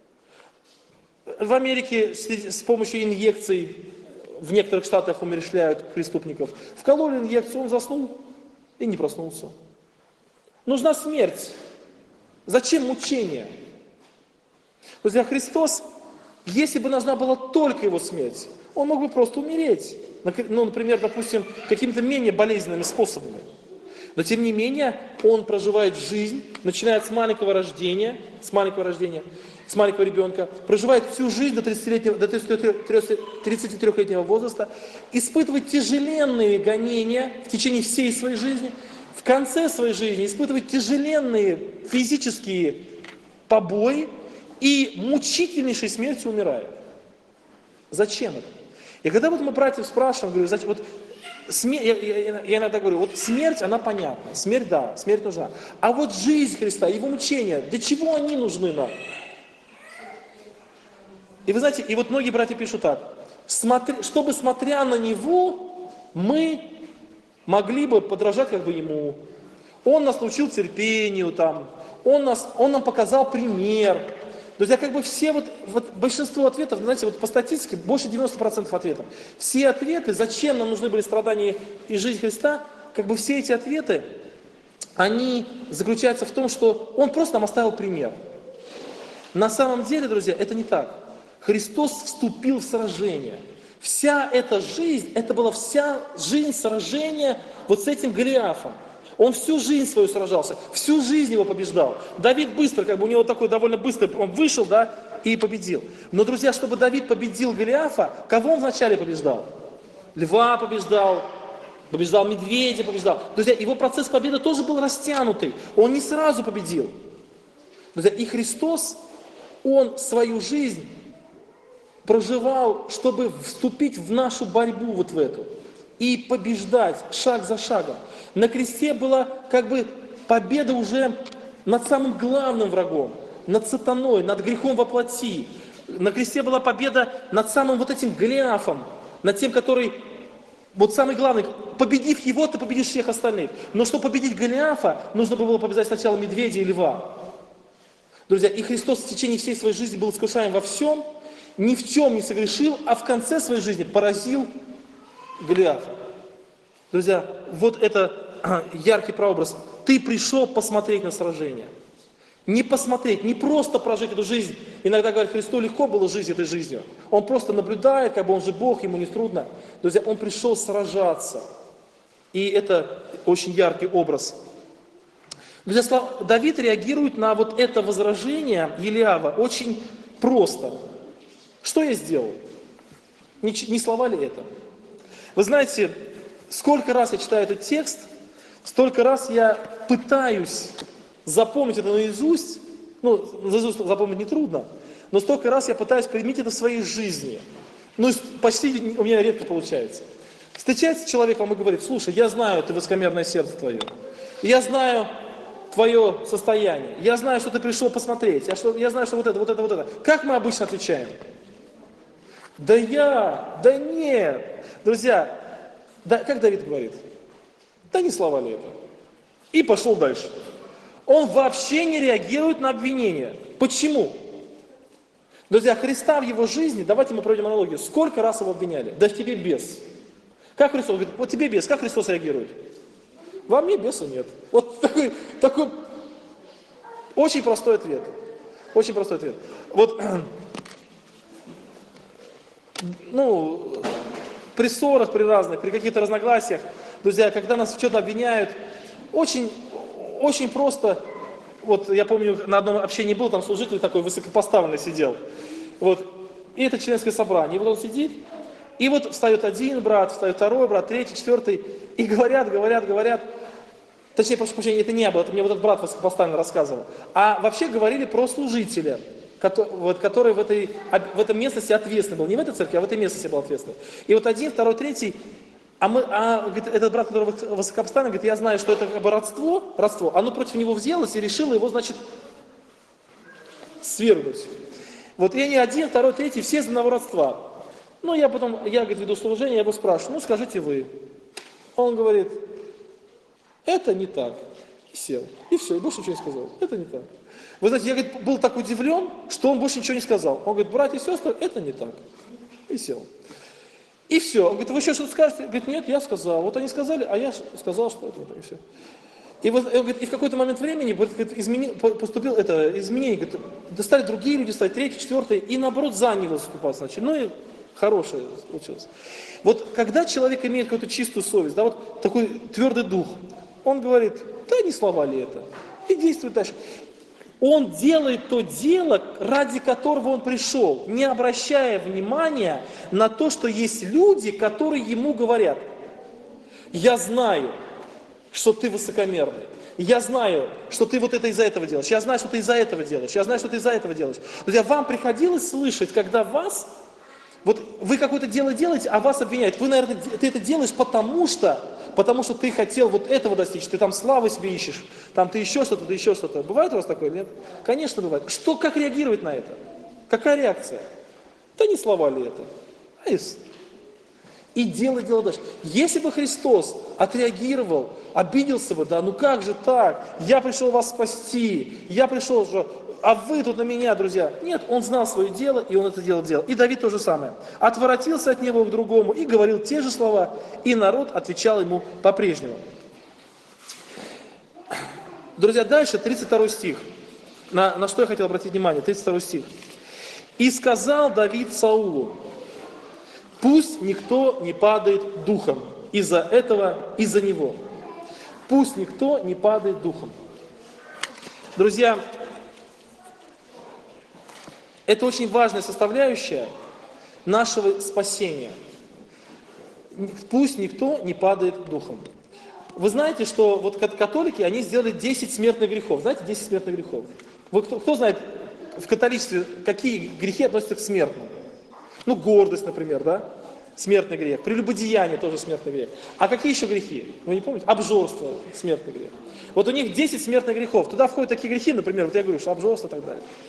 В Америке с помощью инъекций в некоторых штатах умерщвляют преступников. Вкололи инъекцию, он заснул и не проснулся. Нужна смерть. Зачем мучение? Друзья, Христос, если бы нужна была только Его смерть, Он мог бы просто умереть. Ну, например, допустим, какими-то менее болезненными способами. Но тем не менее, Он проживает жизнь, начиная с маленького рождения, с маленького ребенка, проживает всю жизнь до 33-летнего возраста, испытывает тяжеленные гонения в течение всей своей жизни, в конце своей жизни испытывает тяжеленные физические побои и мучительнейшей смертью умирает. Зачем это? И когда вот мы братьев спрашиваем, говорю, зачем, вот я иногда говорю, вот смерть, она понятна, смерть, да, смерть нужна. А вот жизнь Христа, Его мучения, для чего они нужны нам? И вы знаете, и вот многие братья пишут так, чтобы, смотря на Него, мы могли бы подражать как бы Ему. Он нас научил терпению, Он нам показал пример. Друзья, как бы все большинство ответов, знаете, вот по статистике больше 90% ответов. Все ответы, зачем нам нужны были страдания и жизнь Христа, как бы все эти ответы, они заключаются в том, что Он просто нам оставил пример. На самом деле, друзья, это не так. Христос вступил в сражение. Вся эта жизнь, это была вся жизнь сражения вот с этим Голиафом. Он всю жизнь свою сражался, всю жизнь его побеждал. Давид быстро, как бы у него такой довольно быстрый, он вышел, да, и победил. Но, друзья, чтобы Давид победил Голиафа, кого он вначале побеждал? Льва побеждал медведя побеждал. Друзья, его процесс победы тоже был растянутый. Он не сразу победил. Друзья, и Христос, Он свою жизнь проживал, чтобы вступить в нашу борьбу вот в эту. И побеждать шаг за шагом. На кресте была как бы победа уже над самым главным врагом, над сатаной, над грехом во плоти. На кресте была победа над самым вот этим Голиафом, над тем, который, вот самый главный, победив его, ты победишь всех остальных. Но чтобы победить Голиафа, нужно было побеждать сначала медведя и льва. Друзья, и Христос в течение всей своей жизни был искушаем во всем, ни в чем не согрешил, а в конце своей жизни поразил Голиафа. Друзья, вот это яркий прообраз. Ты пришел посмотреть на сражение. Не посмотреть, не просто прожить эту жизнь. Иногда говорят, Христу легко было жить этой жизнью. Он просто наблюдает, как бы он же Бог, ему не трудно. Друзья, он пришел сражаться. И это очень яркий образ. Друзья, Давид реагирует на вот это возражение Елиава очень просто. Что я сделал? Не слова ли это? Вы знаете, сколько раз я читаю этот текст, столько раз я пытаюсь запомнить это наизусть. Ну, наизусть запомнить нетрудно, но столько раз я пытаюсь применить это в своей жизни. Ну, почти у меня редко получается. Встречается человек вам и говорит: слушай, я знаю, ты высокомерное сердце твое. Я знаю твое состояние. Я знаю, что ты пришел посмотреть. Я знаю, что вот это. Как мы обычно отвечаем? Да нет. Друзья, как Давид говорит? Да не слова ли это? И пошел дальше. Он вообще не реагирует на обвинения. Почему? Друзья, Христа в его жизни, давайте мы проведем аналогию, сколько раз его обвиняли? Да в тебе бес. Как Христос говорит, вот тебе бес, как Христос реагирует? Во мне беса нет. Вот такой очень простой ответ. Очень простой ответ. Вот, ну, при ссорах, при разных, при каких-то разногласиях, друзья, когда нас в чем-то обвиняют, очень просто, вот я помню, на одном общении был, там служитель такой высокопоставленный сидел, вот, и это членское собрание, и вот он сидит, и вот встает один брат, встает второй брат, третий, четвертый, и говорят, точнее, прошу прощения, это не было, это мне вот этот брат высокопоставленный рассказывал, а вообще говорили про служителя, который в этой местности ответственный был, не в этой церкви, а в этой местности был ответственный. И вот один, второй, третий, говорит, этот брат, который высокопоставленный, говорит, я знаю, что это как бы родство, оно против него взялось и решило его, значит, свергнуть. Вот и они один, второй, третий, все из одного родства. Ну, я, говорит, веду служение, я его спрашиваю, ну, скажите вы. Он говорит, это не так. И сел. И все, и больше ничего не сказал. Это не так. Вы знаете, я, говорит, был так удивлен, что он больше ничего не сказал. Он говорит, братья и сестры, это не так. И сел. И все. Он говорит, вы еще что-то скажете? Говорит, нет, я сказал. Вот они сказали, а я сказал, что это не так. И все. И, вот, он говорит, и в какой-то момент времени поступило это изменение. Говорит, достали другие люди, стали третий, четвертый, и наоборот за него выступать начали. Ну и хорошее случилось. Вот когда человек имеет какую-то чистую совесть, да, вот такой твердый дух, он говорит, да не слова ли это? И действует дальше. Он делает то дело, ради которого он пришел, не обращая внимания на то, что есть люди, которые ему говорят: я знаю, что ты высокомерный, я знаю, что ты вот это из-за этого делаешь, я знаю, что ты из-за этого делаешь, я знаю, что ты из-за этого делаешь. Друзья, вам приходилось слышать, когда вас, вот вы какое-то дело делаете, а вас обвиняют. Вы, наверное, ты это делаешь потому что ты хотел вот этого достичь, ты там славы себе ищешь, там ты еще что-то. Бывает у вас такое, нет? Конечно, бывает. Как реагировать на это? Какая реакция? Да не слова ли это? И делай дело дальше. Если бы Христос отреагировал, обиделся бы, да, ну как же так? Я пришел вас спасти, я пришел же, а вы тут на меня, друзья. Нет, он знал свое дело, и он это дело делал. И Давид то же самое. Отворотился от него к другому и говорил те же слова, и народ отвечал ему по-прежнему. Друзья, дальше 32 стих. На что я хотел обратить внимание? 32 стих. «И сказал Давид Саулу: пусть никто не падает духом из-за него». Пусть никто не падает духом. Друзья, это очень важная составляющая нашего спасения. Пусть никто не падает духом. Вы знаете, что вот католики, они сделали 10 смертных грехов. Знаете, 10 смертных грехов? Вот кто знает в католичестве, какие грехи относятся к смертным? Ну, гордость, например, да? Смертный грех. Прелюбодеяние тоже смертный грех. А какие еще грехи? Вы не помните? Обжорство, смертный грех. Вот у них 10 смертных грехов. Туда входят такие грехи, например, вот я говорю, что обжорство и так далее.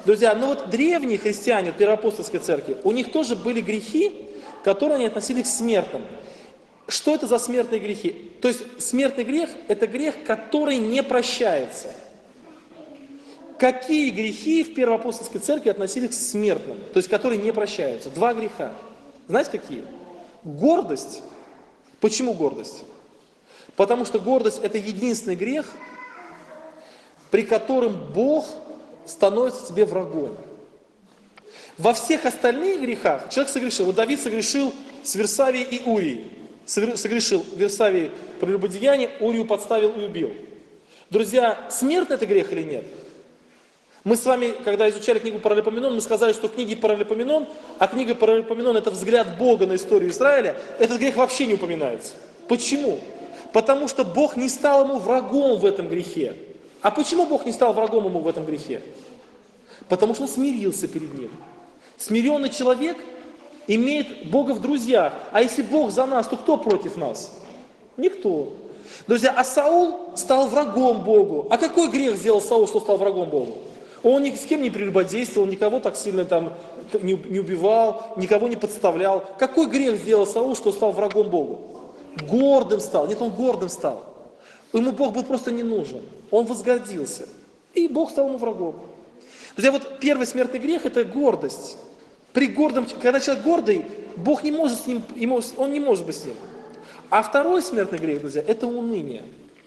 Друзья, ну вот древние христиане, Первоапостольской церкви, у них тоже были грехи, которые они относили к смертным. Что это за смертные грехи? То есть смертный грех – это грех, который не прощается. Какие грехи в Первоапостольской церкви относились к смертным, то есть которые не прощаются? 2 греха. Знаете какие? Гордость. Почему гордость? Потому что гордость – это единственный грех, при котором Бог становится тебе врагом. Во всех остальных грехах человек согрешил. Вот Давид согрешил с Версавией и Урией. Согрешил Версавией прелюбодеяние, Урию подставил и убил. Друзья, смертный это грех или нет? Мы с вами, когда изучали книгу Паралипоменон, мы сказали, что в книге Паралипоменон, а книга Паралипоменон это взгляд Бога на историю Израиля, этот грех вообще не упоминается. Почему? Потому что Бог не стал ему врагом в этом грехе. А почему Бог не стал врагом ему в этом грехе? Потому что он смирился перед ним. Смиренный человек имеет Бога в друзьях. А если Бог за нас, то кто против нас? Никто. Друзья, а Саул стал врагом Богу. А какой грех сделал Саул, что стал врагом Богу? Он ни с кем не прелюбодействовал, никого так сильно там не убивал, никого не подставлял. Какой грех сделал Саул, что стал врагом Богу? Гордым стал. Нет, он гордым стал. Ему Бог был просто не нужен. Он возгордился. И Бог стал ему врагом. Друзья, вот первый смертный грех – это гордость. При гордом, когда человек гордый, Бог не может с ним, он не может быть с ним. А второй смертный грех, друзья, это уныние.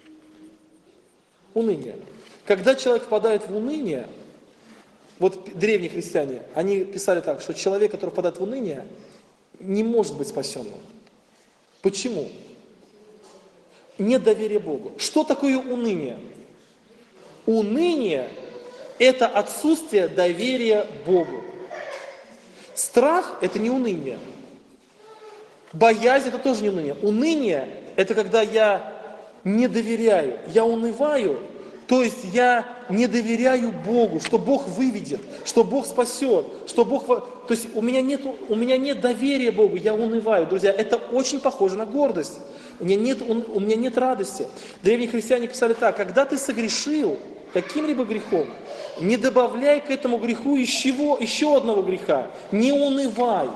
Уныние. Когда человек впадает в уныние, вот древние христиане, они писали так, что человек, который впадает в уныние, не может быть спасенным. Почему? Нет доверия Богу. Что такое уныние? Уныние – это отсутствие доверия Богу. Страх – это не уныние. Боязнь – это тоже не уныние. Уныние – это когда я не доверяю, я унываю, то есть я не доверяю Богу, что Бог выведет, что Бог спасет, что Бог… То есть у меня нет доверия Богу, я унываю. Друзья, это очень похоже на гордость. У меня нет радости. Древние христиане писали так: когда ты согрешил каким-либо грехом, не добавляй к этому греху еще одного греха. Не унывай.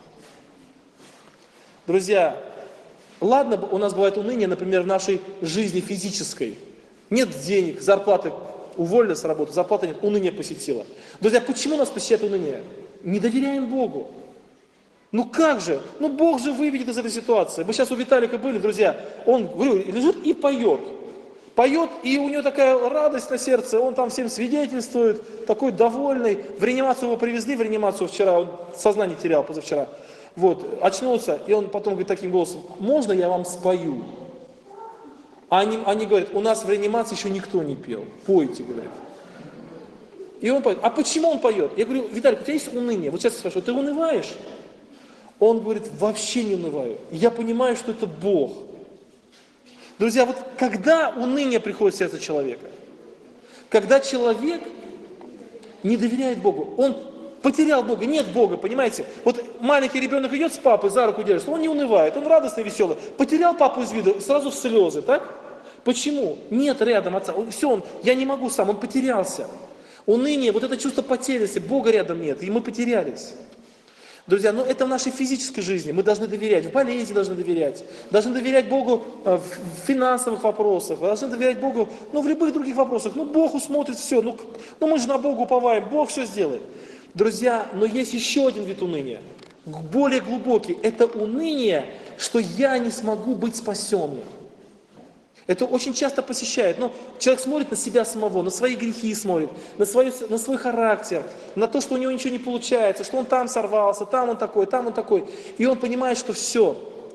Друзья, ладно, у нас бывает уныние, например, в нашей жизни физической. Нет денег, зарплаты, уволили с работы, зарплаты нет, уныние посетило. Друзья, почему нас посещает уныние? Не доверяем Богу. Ну как же? Ну Бог же выведет из этой ситуации. Мы сейчас у Виталика были, друзья, он, говорю, лежит и поет. Поет, и у него такая радость на сердце, он там всем свидетельствует, такой довольный. В реанимацию его привезли, в реанимацию вчера, он сознание терял позавчера. Вот, очнулся, и он потом говорит таким голосом: можно я вам спою? А они говорят: у нас в реанимации еще никто не пел, пойте, говорят. И он поет. А почему он поет? Я говорю: Виталик, у тебя есть уныние? Вот сейчас я спрашиваю: ты унываешь? Он говорит: вообще не унываю. Я понимаю, что это Бог. Друзья, вот когда уныние приходит в сердце человека? Когда человек не доверяет Богу, он потерял Бога, нет Бога, понимаете? Вот маленький ребенок идет с папой, за руку держится, он не унывает, он радостный, веселый. Потерял папу из виду, сразу в слезы, так? Почему? Нет рядом отца, я не могу сам, он потерялся. Уныние, вот это чувство потерянности, Бога рядом нет, и мы потерялись. Друзья, это в нашей физической жизни, мы должны доверять, в болезни должны доверять Богу в финансовых вопросах, должны доверять Богу, в любых других вопросах. Бог усмотрит все, мы же на Бога уповаем, Бог все сделает. Друзья, но есть еще один вид уныния, более глубокий, это уныние, что я не смогу быть спасенным. Это очень часто посещает. Человек смотрит на себя самого, на свои грехи смотрит, на свой характер, на то, что у него ничего не получается, что он там сорвался, там он такой. И он понимает, что все,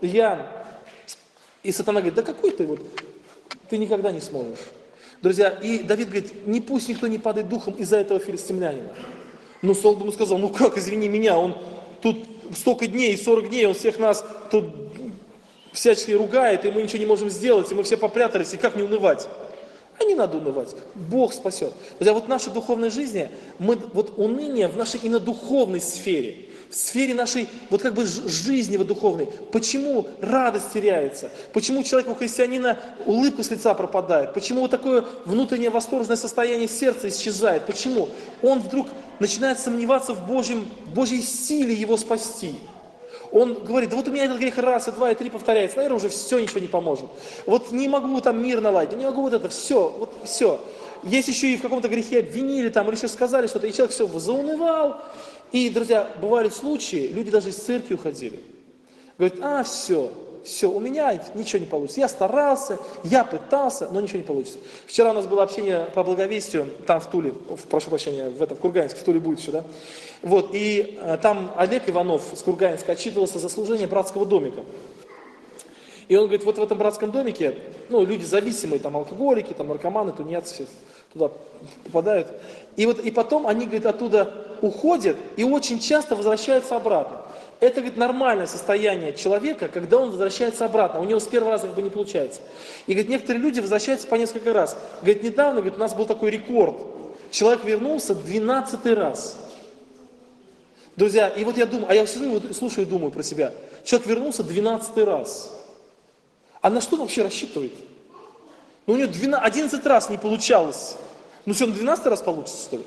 И сатана говорит: да какой ты никогда не сможешь. Друзья, и Давид говорит: пусть никто не падает духом из-за этого филистимлянина. Саул ему сказал: как, извини меня, он тут столько дней, 40 дней, он всех нас тут всячески ругает, и мы ничего не можем сделать, и мы все попрятались, и как не унывать? А не надо унывать, Бог спасет. Друзья, в нашей духовной жизни, уныние в нашей именно духовной сфере, в сфере нашей вот как бы жизни вот духовной. Почему радость теряется? Почему у человека, у христианина улыбка с лица пропадает? Почему вот такое внутреннее восторженное состояние сердца исчезает? Почему? Он вдруг начинает сомневаться в Божьей силе его спасти. Он говорит, да вот у меня этот грех раз, и два, и три повторяется, наверное, уже все, ничего не поможет. Вот не могу там мир наладить, не могу вот это, все, вот все. Есть еще и в каком-то грехе обвинили там, или еще сказали что-то, и человек все заунывал. И, друзья, бывали случаи, люди даже из церкви уходили. Говорят, все, у меня ничего не получится. Я старался, я пытался, но ничего не получится. Вчера у нас было общение по благовестию, там в Туле, прошу прощения, в Курганинске, в Туле будет еще, да? Вот, и там Олег Иванов с Курганинска отчитывался за служение братского домика. И он говорит, вот в этом братском домике, люди зависимые, там алкоголики, там наркоманы, тунеядцы, туда попадают. И потом они, говорит, оттуда уходят и очень часто возвращаются обратно. Это, говорит, нормальное состояние человека, когда он возвращается обратно. У него с первого раза как бы не получается. И, говорит, некоторые люди возвращаются по несколько раз. Говорит, недавно, говорит, у нас был такой рекорд. Человек вернулся 12-й раз. Друзья, и вот я думаю, я всегда слушаю и думаю про себя. Человек вернулся 12-й раз. А на что он вообще рассчитывает? У него 11 раз не получалось. Что, на 12 раз получится, что ли?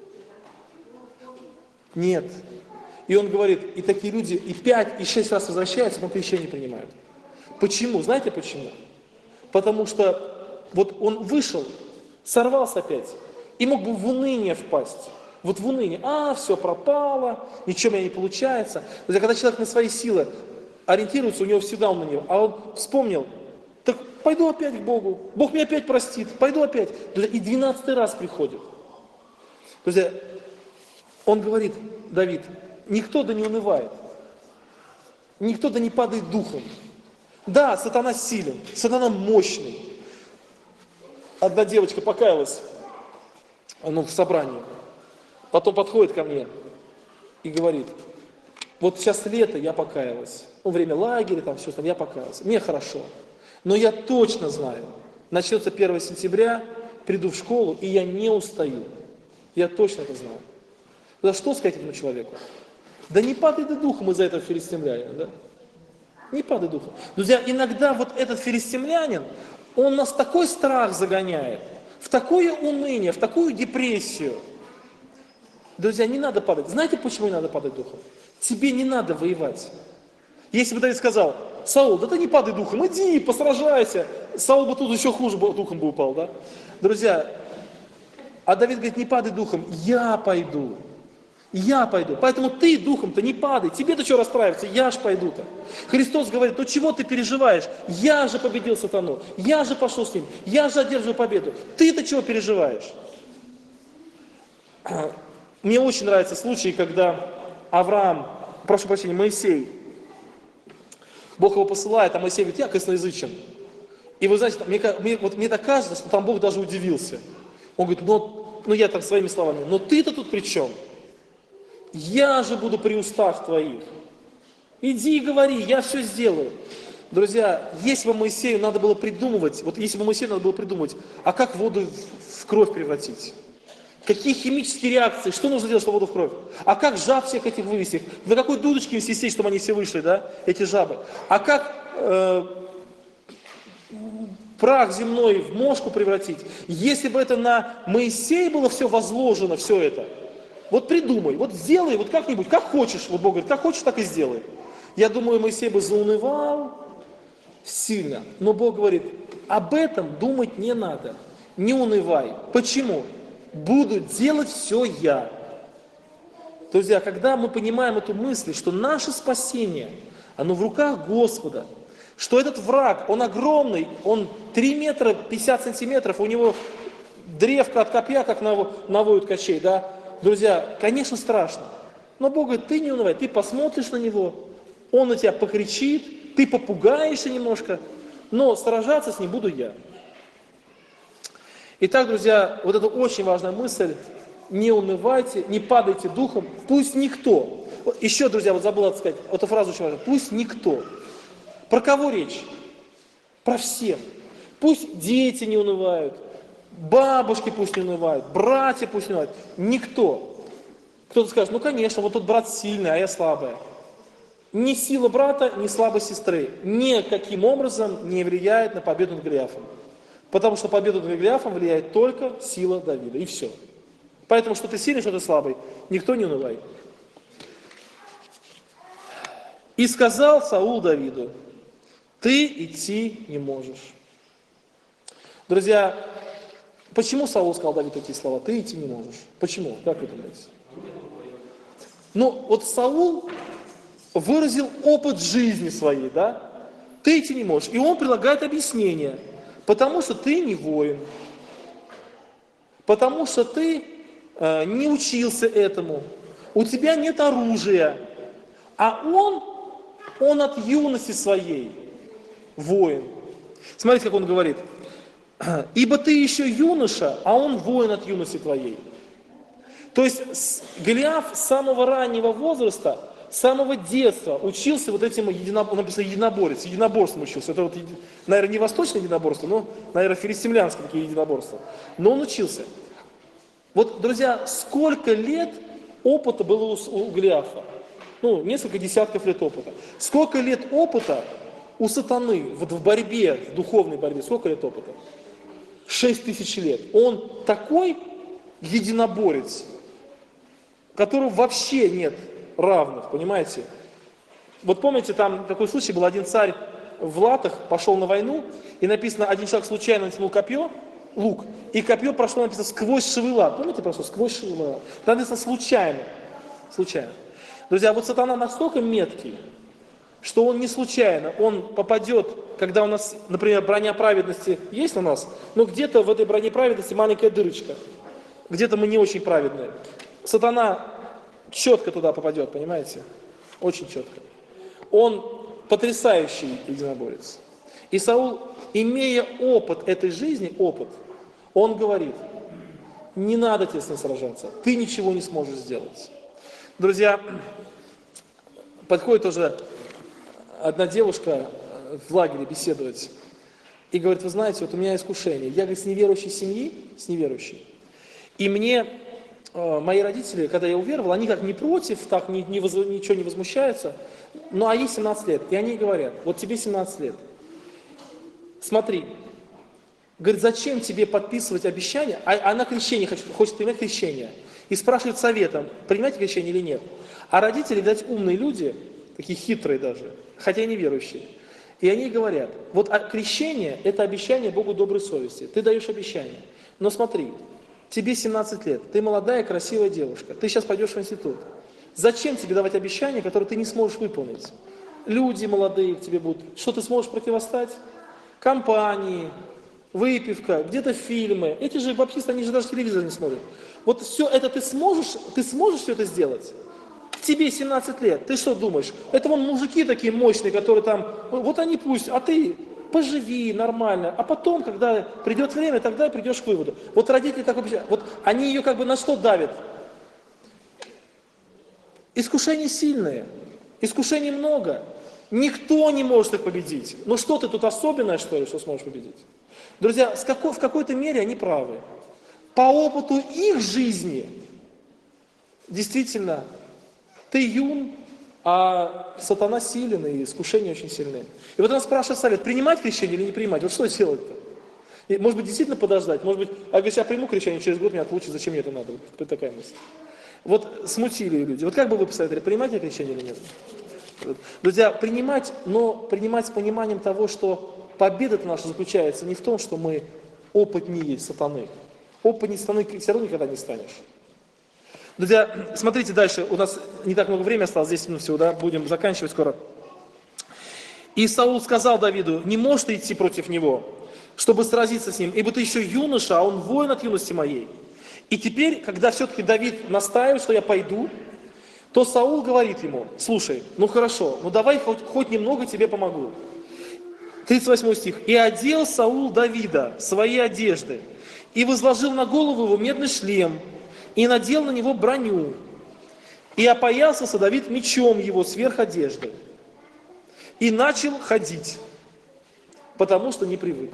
Нет. И он говорит, и такие люди и 5, и 6 раз возвращаются, но крещение принимают. Почему? Знаете почему? Потому что вот он вышел, сорвался опять, и мог бы в уныние впасть. Вот в уныние, все пропало, ничего у меня не получается. Друзья, когда человек на свои силы ориентируется, у него всегда уныние. А он вспомнил, так пойду опять к Богу, Бог меня опять простит, пойду опять. И 12-й раз приходит. Друзья, он говорит, Давид, никто да не унывает, никто да не падает духом. Да, сатана силен, сатана мощный. Одна девочка покаялась, в собрании, потом подходит ко мне и говорит, вот сейчас лето, я покаялась, время лагеря, там все, я покаялась, мне хорошо, но я точно знаю, начнется 1 сентября, приду в школу, и я не устаю, я точно это знаю. Да что сказать этому человеку? Да не падай духом из-за этого филистимлянина, да? Не падай духом. Друзья, иногда вот этот филистимлянин, он нас в такой страх загоняет, в такое уныние, в такую депрессию. Друзья, не надо падать. Знаете, почему не надо падать духом? Тебе не надо воевать. Если бы Давид сказал, Саул, да ты не падай духом, иди, посражайся. Саул бы тут еще хуже духом бы упал, да? Друзья, а Давид говорит, не падай духом, я пойду. Я пойду. Поэтому ты духом-то не падай. Тебе-то что расстраиваться? Я ж пойду-то. Христос говорит, чего ты переживаешь? Я же победил сатану. Я же пошел с ним. Я же одерживаю победу. Ты-то чего переживаешь? Мне очень нравится случай, когда Моисей, Бог его посылает, а Моисей говорит, я косноязычен. И вы знаете, мне так кажется, что там Бог даже удивился. Он говорит, я так своими словами, но ты-то тут при чем? Я же буду при устах твоих. Иди и говори, я все сделаю. Друзья, если бы Моисею надо было придумывать, а как воду в кровь превратить? Какие химические реакции, что нужно делать, чтобы воду в кровь? А как жаб всех этих вывести? На какой дудочке им свистеть, чтобы они все вышли, да, эти жабы? А как прах земной в мошку превратить? Если бы это на Моисея было все возложено, все это, вот придумай, вот сделай, вот как-нибудь, как хочешь, вот Бог говорит, как хочешь, так и сделай. Я думаю, Моисей бы заунывал сильно, но Бог говорит, об этом думать не надо, не унывай. Почему? Буду делать все я. Друзья, когда мы понимаем эту мысль, что наше спасение, оно в руках Господа, что этот враг, он огромный, он 3 метра 50 сантиметров, у него древко от копья, как наводят кочей, да? Друзья, конечно, страшно. Но Бог говорит, ты не унывай, ты посмотришь на него, он на тебя покричит, ты попугаешься немножко, но сражаться с ним буду я. Итак, друзья, вот это очень важная мысль, не унывайте, не падайте духом, пусть никто. Еще, друзья, вот забыл это сказать, эту фразу очень важную, пусть никто. Про кого речь? Про всех. Пусть дети не унывают, бабушки пусть не унывают, братья пусть не унывают. Никто. Кто-то скажет, ну конечно, вот тут брат сильный, а я слабая. Ни сила брата, ни слабость сестры никаким образом не влияет на победу над Голиафом. Потому что победу над Голиафом влияет только сила Давида. И все. Поэтому, что ты сильный, что ты слабый, никто не унывай. И сказал Саул Давиду, ты идти не можешь. Друзья, почему Саул сказал Давиду такие слова? Ты идти не можешь. Почему? Как вы думаете? Ну, вот Саул выразил опыт жизни своей, да? Ты идти не можешь. И он предлагает объяснение. Потому что ты не воин. Потому что ты не учился этому. У тебя нет оружия. А он от юности своей воин. Смотрите, как он говорит. Ибо ты еще юноша, а он воин от юности твоей. То есть Голиаф с самого раннего возраста, с самого детства учился вот этим, написано единоборец, единоборством учился. Это вот, наверное, не восточное единоборство, но, наверное, филистимлянские такие единоборства. Но он учился. Вот, друзья, сколько лет опыта было у Голиафа? Ну, несколько десятков лет опыта. Сколько лет опыта у сатаны вот в борьбе, в духовной борьбе? Сколько лет опыта? 6000 лет. Он такой единоборец, которого вообще нет равных, понимаете? Вот помните, там такой случай был, один царь в латах пошел на войну, и написано, один человек случайно натянул копье, лук, и копье прошло, написано, сквозь швы лад. Помните, прошло сквозь швы лад? Там написано случайно. Случайно. Друзья, вот сатана настолько меткий, что он не случайно, он попадет, когда у нас, например, броня праведности есть у нас, но где-то в этой броне праведности маленькая дырочка, где-то мы не очень праведные. Сатана четко туда попадет, понимаете? Очень четко. Он потрясающий единоборец. И Саул, имея опыт этой жизни, он говорит, не надо тебе с ним сражаться, ты ничего не сможешь сделать. Друзья, подходит уже одна девушка в лагере беседовать и говорит, вы знаете, вот у меня искушение. Я, говорит, с неверующей семьи, и мне мои родители, когда я уверовал, они как не против, так ничего не возмущаются, но ей 17 лет. И они говорят, вот тебе 17 лет, смотри, говорит, зачем тебе подписывать обещания, она крещение хочет принять крещение, и спрашивает советом, принимать крещение или нет. А родители, видать, умные люди, такие хитрые даже, хотя и неверующие, и они говорят, вот крещение – это обещание Богу доброй совести, ты даешь обещание, но смотри, тебе 17 лет, ты молодая, красивая девушка, ты сейчас пойдешь в институт. Зачем тебе давать обещания, которые ты не сможешь выполнить? Люди молодые к тебе будут. Что ты сможешь противостать? Компании, выпивка, где-то фильмы. Эти же баптисты, они же даже телевизор не смотрят. Вот все это ты сможешь все это сделать? Тебе 17 лет, ты что думаешь? Это вон мужики такие мощные, которые там, вот они пусть, а ты поживи нормально, а потом, когда придет время, тогда придешь к выводу. Вот родители так вообще, вот они ее как бы на что давят? Искушения сильные, искушений много. Никто не может их победить. Ну что ты тут особенное, что ли, что сможешь победить? Друзья, в какой-то мере они правы. По опыту их жизни, действительно, ты юн, а сатана силен, и искушения очень сильны. И вот он спрашивает совет, принимать крещение или не принимать? Вот что делать-то? И, может быть, действительно подождать? Может быть, если я приму крещение, через год меня отлучат, зачем мне это надо? Вот такая мысль. Вот смутили люди. Вот как бы вы посоветовали, принимать крещение или нет? Друзья, принимать, но принимать с пониманием того, что победа наша заключается не в том, что мы опытнее сатаны. Опытнее сатаны все равно никогда не станешь. Друзья, смотрите дальше, у нас не так много времени осталось, 10 минут всего, да, будем заканчивать скоро. И Саул сказал Давиду, не можешь ты идти против него, чтобы сразиться с ним, ибо ты еще юноша, а он воин от юности моей. И теперь, когда все-таки Давид настаивает, что я пойду, то Саул говорит ему, слушай, ну хорошо, ну давай хоть немного тебе помогу. 38 стих. «И одел Саул Давида свои одежды, и возложил на голову его медный шлем, и надел на него броню, и опоясался Давид мечом его сверх одежды, и начал ходить, потому что не привык».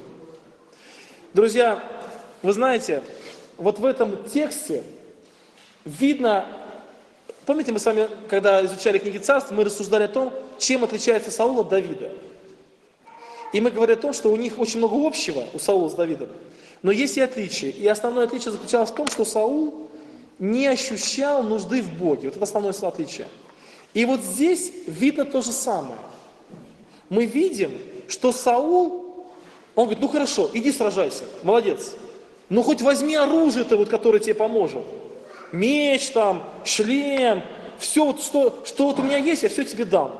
Друзья, вы знаете, вот в этом тексте видно Помните, мы с вами, когда изучали книги Царств, мы рассуждали о том, чем отличается Саул от Давида. И мы говорили о том, что у них очень много общего, у Саула с Давидом, но есть и отличия. И основное отличие заключалось в том, что Саул не ощущал нужды в Боге. Вот это основное отличие. И вот здесь видно то же самое. Мы видим, что Саул, он говорит, ну хорошо, иди сражайся, молодец. Ну хоть возьми оружие-то, вот, которое тебе поможет. Меч там, шлем, все, вот, что вот у меня есть, я все тебе дам.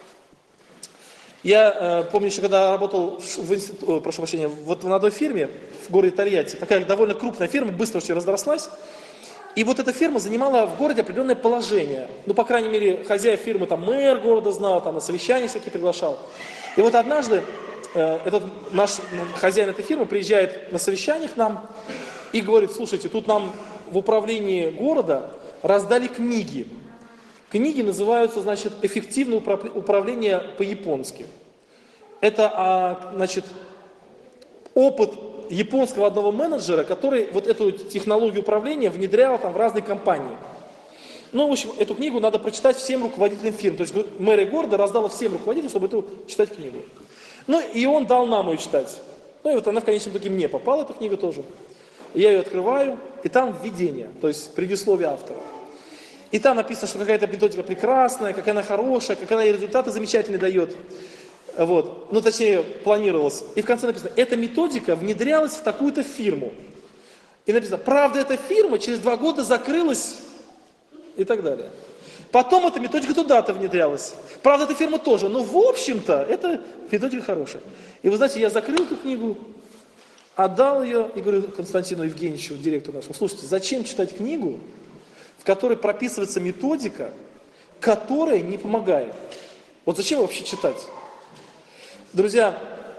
Я помню еще, когда работал прошу прощения, вот в одной фирме в городе Тольятти, такая довольно крупная фирма, быстро очень разрослась. И вот эта фирма занимала в городе определенное положение. Ну, по крайней мере, хозяин фирмы, там, мэр города знал, там, на совещания всякие приглашал. И вот однажды этот наш хозяин этой фирмы приезжает на совещание к нам и говорит, слушайте, тут нам в управлении города раздали книги. Книги называются, значит, «Эффективное управление по-японски». Это, значит, опыт японского одного менеджера, который вот эту технологию управления внедрял там в разные компании. Ну, в общем, эту книгу надо прочитать всем руководителям фирм. То есть мэрия города раздала всем руководителям, чтобы эту читать книгу. Ну, и он дал нам ее читать. Ну, и вот она в конечном итоге мне попала, эта книга тоже. Я ее открываю, и там введение, то есть предисловие автора. И там написано, что какая-то методика прекрасная, какая она хорошая, какая она результаты замечательные дает. Вот. Ну, точнее, планировалось. И в конце написано, эта методика внедрялась в такую-то фирму. И написано, правда, эта фирма через 2 года закрылась и так далее. Потом эта методика туда-то внедрялась. Правда, эта фирма тоже. Но, в общем-то, эта методика хорошая. И вы знаете, я закрыл эту книгу, отдал ее и говорю Константину Евгеньевичу, директору нашему, слушайте, зачем читать книгу, в которой прописывается методика, которая не помогает? Вот зачем вообще читать? Друзья,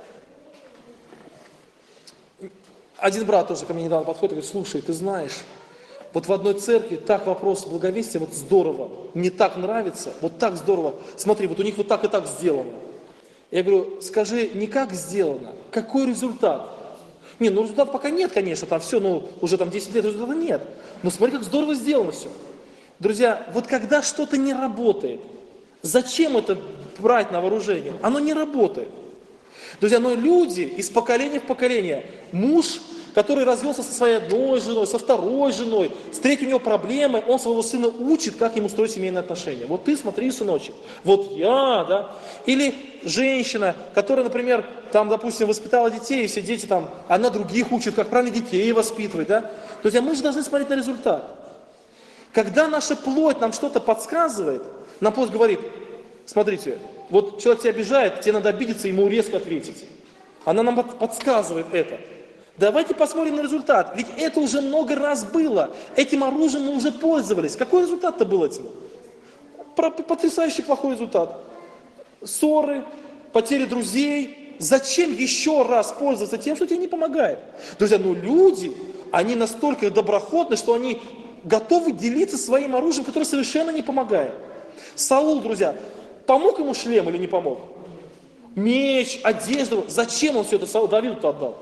один брат тоже ко мне недавно подходит и говорит, слушай, ты знаешь, вот в одной церкви так вопрос благовестия, вот здорово, мне так нравится, вот так здорово, смотри, вот у них вот так и так сделано. Я говорю, скажи, не как сделано, какой результат? Не, ну результата пока нет, конечно, там все, ну уже там 10 лет результата нет, но смотри, как здорово сделано все. Друзья, вот когда что-то не работает, зачем это брать на вооружение? Оно не работает. Друзья, но люди из поколения в поколение, муж, который развелся со своей одной женой, со второй женой, с третьей у него проблемы, он своего сына учит, как ему строить семейные отношения. Вот ты смотри, сыночек, вот я, да. Или женщина, которая, например, там, допустим, воспитала детей, и все дети там, она других учит, как правильно детей воспитывать, да. Друзья, мы же должны смотреть на результат. Когда наша плоть нам что-то подсказывает, нам плоть говорит, смотрите, вот человек тебя обижает, тебе надо обидеться, ему резко ответить. Она нам подсказывает это. Давайте посмотрим на результат. Ведь это уже много раз было. Этим оружием мы уже пользовались. Какой результат-то был этим? Потрясающий плохой результат. Ссоры, потери друзей. Зачем еще раз пользоваться тем, что тебе не помогает? Друзья, ну люди, они настолько доброходны, что они готовы делиться своим оружием, которое совершенно не помогает. Саул, друзья, помог ему шлем или не помог? Меч, одежду. Зачем он все это Давиду-то отдал?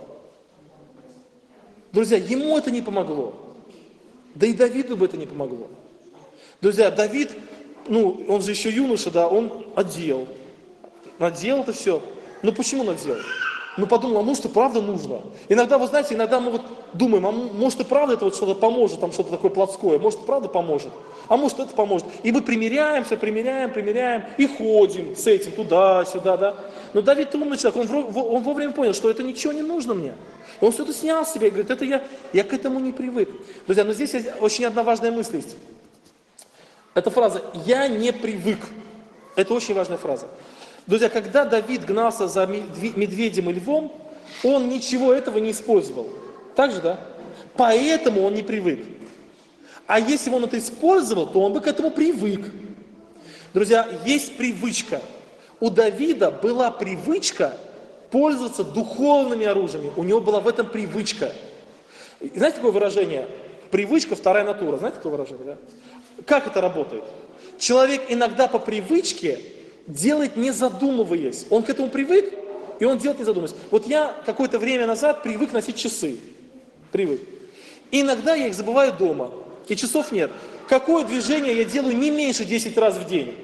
Друзья, ему это не помогло. Да и Давиду бы это не помогло. Друзья, Давид, ну, он же еще юноша, да, он надел это все. Ну, почему надел? Ну, подумал, а может и правда нужно. Иногда, вы знаете, иногда мы вот думаем, а может и правда это вот что-то поможет, там что-то такое плотское, может и правда поможет, а может это поможет. И мы примеряемся, примеряем, и ходим с этим туда-сюда, да. Но Давид умный человек, он вовремя понял, что это ничего не нужно мне. Он что-то снял с себя и говорит, это я к этому не привык. Друзья, но здесь есть очень одна важная мысль есть. Эта фраза «я не привык». Это очень важная фраза. Друзья, когда Давид гнался за медведем и львом, он ничего этого не использовал. Так же, да? Поэтому он не привык. А если бы он это использовал, то он бы к этому привык. Друзья, есть привычка. У Давида была привычка пользоваться духовными оружиями. У него была в этом привычка. И знаете такое выражение? Привычка, вторая натура. Знаете такое выражение, да? Как это работает? Человек иногда по привычке делает не задумываясь. Он к этому привык, и он делает не задумываясь. Вот я какое-то время назад привык носить часы. Привык. И иногда я их забываю дома, и часов нет. какое движение я делаю не меньше 10 раз в день.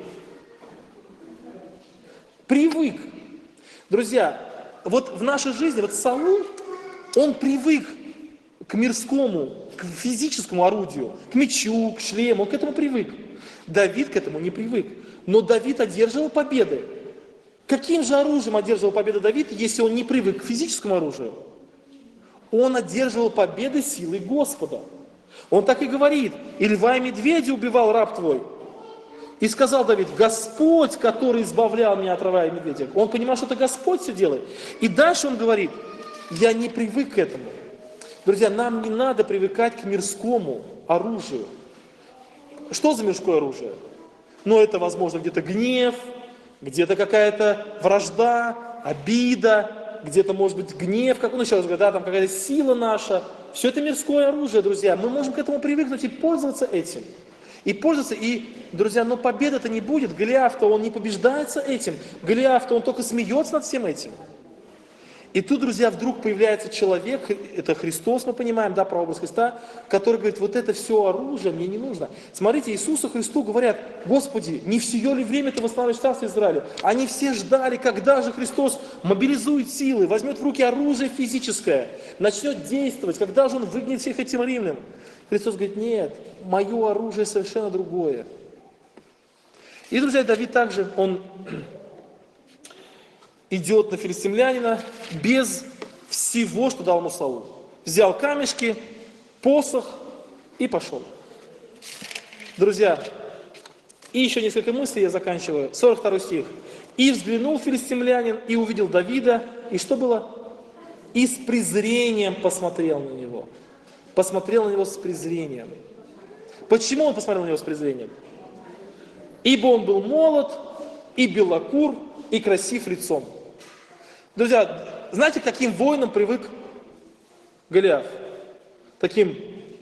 Привык. Друзья, вот в нашей жизни, вот Саул, он привык к мирскому, к физическому орудию, к мечу, к шлему, он к этому привык. Давид к этому не привык. Но Давид одерживал победы. Каким же оружием одерживал победы Давид, если он не привык к физическому оружию? Он одерживал победы силой Господа. Он так и говорит: «И льва и медведя убивал раб твой». И сказал Давид: Господь, который избавлял меня от льва и медведя. Он понимал, что это Господь все делает. И дальше он говорит: я не привык к этому. Друзья, нам не надо привыкать к мирскому оружию. Что за мирское оружие? Ну, это, возможно, где-то гнев, где-то какая-то вражда, обида, где-то, может быть, гнев, как он еще раз говорит, да, там какая-то сила наша. Все это мирское оружие, друзья. Мы можем к этому привыкнуть и пользоваться этим. И пользоваться, и, друзья, но победа-то не будет. Голиаф-то он не побеждается этим. Голиаф-то он только смеется над всем этим. И тут, друзья, вдруг появляется человек, это Христос, мы понимаем, да, прообраз Христа, который говорит: вот это все оружие мне не нужно. Смотрите, Иисусу Христу говорят: Господи, не в сие ли время ты восстанавливаешь царство Израиля? Они все ждали, когда же Христос мобилизует силы, возьмет в руки оружие физическое, начнет действовать, когда же Он выгонит всех этих римлян. Христос говорит: нет, мое оружие совершенно другое. И, друзья, Давид также, он идет на филистимлянина без всего, что дал ему Саул. Взял камешки, посох и пошел. Друзья, и еще несколько мыслей, я заканчиваю. 42 стих. «И взглянул филистимлянин, и увидел Давида, и что было? И с презрением посмотрел на него». Посмотрел на него с презрением. Почему он посмотрел на него с презрением? «Ибо он был молод, и белокур, и красив лицом». Друзья, знаете, к каким воинам привык Голиаф? Таким,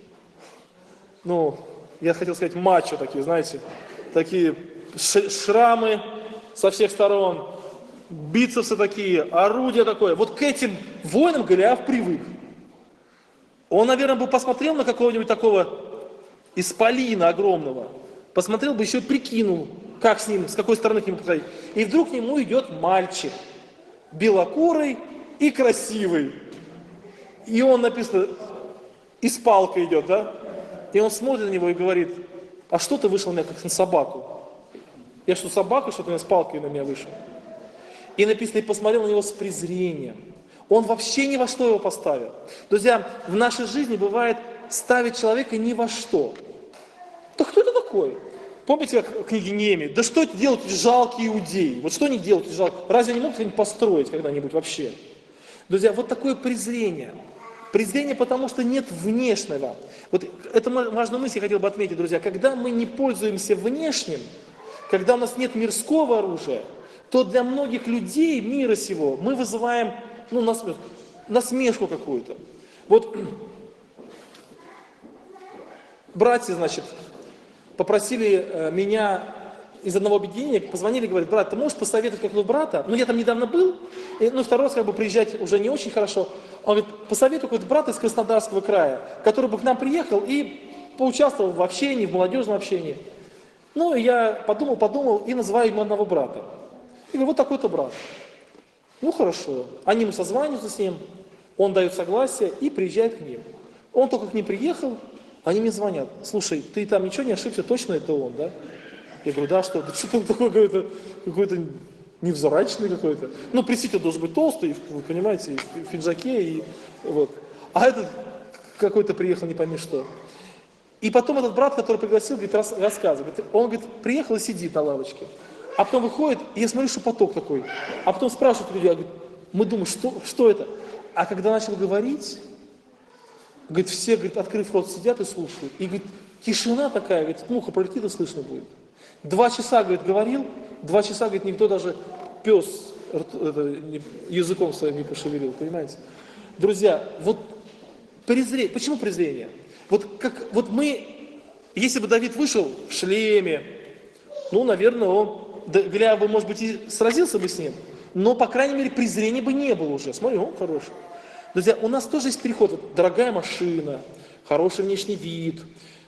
ну, я хотел сказать, мачо такие, знаете, такие шрамы со всех сторон, бицепсы такие, орудия такое. Вот к этим воинам Голиаф привык. Он, наверное, бы посмотрел на какого-нибудь такого исполина огромного, посмотрел бы, еще прикинул, как с ним, с какой стороны к нему подходить. И вдруг к нему идет мальчик, белокурый и красивый. И он, написано, и с палкой идет, да? И он смотрит на него и говорит: а что ты вышел на меня как на собаку? Я что, собака, что ты с палкой на меня вышел? И написано: и посмотрел на него с презрением. Он вообще ни во что его поставил. Друзья, в нашей жизни бывает ставить человека ни во что. Да кто это такой? Помните, как в книге Неемии? Да что это делают жалкие иудеи? Вот что они делают жалкие? Разве они могут что-нибудь построить когда-нибудь вообще? Друзья, вот такое презрение. Презрение, потому что нет внешнего. Вот это важную мысль я хотел бы отметить, друзья. Когда мы не пользуемся внешним, когда у нас нет мирского оружия, то для многих людей мира сего мы вызываем, ну, насмешку какую-то. Вот братья, значит, попросили меня из одного объединения, позвонили, говорят: брат, ты можешь посоветовать какого брата? Ну, я там недавно был, и, ну, второй раз как бы приезжать уже не очень хорошо. Он говорит: посоветуй какого-то брата из Краснодарского края, который бы к нам приехал и поучаствовал в общении, в молодежном общении. Ну, и я подумал и называю ему одного брата. И говорю: вот такой-то брат. Ну, хорошо. Они ему созваниваются с ним, он дает согласие и приезжает к ним. Он только к ним приехал, они мне звонят: слушай, ты там ничего не ошибся, точно это он, да? Я говорю: да, что? Да что-то он такой какой-то невзрачный какой-то. Ну, представитель должен быть толстый, вы понимаете, в пиджаке, и вот. А этот какой-то приехал, не пойми что. И потом этот брат, который пригласил, говорит, рассказывает. Он, говорит, приехал и сидит на лавочке. А потом выходит, и я смотрю, что поток такой. А потом спрашивают людей, говорит, мы думаем, что это? А когда начал говорить, говорит, все, говорит, открыв рот, сидят и слушают. И, говорит, тишина такая, говорит, муха пролетит и слышно будет. 2 часа, говорит, говорил, 2 часа, говорит, никто даже пес языком своим не пошевелил, понимаете? Друзья, вот презрение, почему презрение? Вот мы, если бы Давид вышел в шлеме, ну, наверное, Голиаф бы, может быть, и сразился бы с ним, но, по крайней мере, презрения бы не было уже. Смотри, он хороший. Друзья, у нас тоже есть переход. Вот, дорогая машина, хороший внешний вид,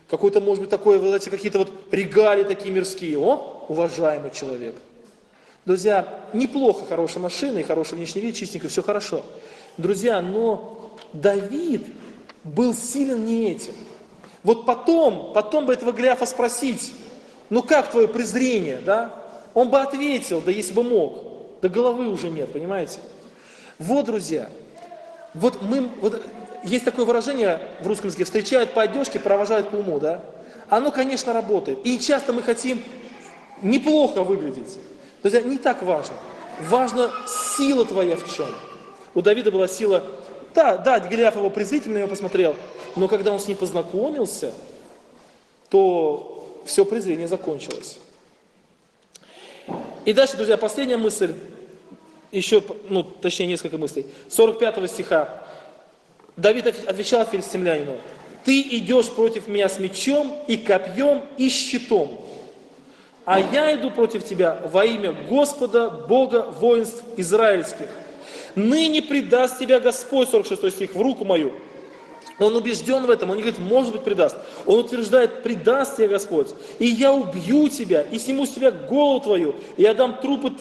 какой-то, может быть, такой, вы знаете, какие-то вот регалии такие мирские. О, уважаемый человек. Друзья, неплохо хорошая машина и хороший внешний вид, чистенько, все хорошо. Друзья, но Давид был силен не этим. Вот потом бы этого Голиафа спросить, ну как твое презрение, да? Он бы ответил, да если бы мог. Да головы уже нет, понимаете? Вот, друзья, вот есть такое выражение в русском языке: встречают по одежке, провожают по уму, да? Оно, конечно, работает. И часто мы хотим неплохо выглядеть. Друзья, не так важно. Важна сила твоя в чем. У Давида была сила, да, Голиаф его презрительно его посмотрел, но когда он с ним познакомился, то все презрение закончилось. И дальше, друзья, последняя мысль, еще, точнее, несколько мыслей. 45 стиха. Давид отвечал филистимлянину: «Ты идешь против меня с мечом и копьем и щитом, а я иду против тебя во имя Господа, Бога воинств израильских. Ныне предаст тебя Господь», 46 стих, «в руку мою». Он убежден в этом, он не говорит, может быть, предаст. Он утверждает, предаст тебя Господь, и я убью тебя, и сниму с тебя голову твою, и отдам трупы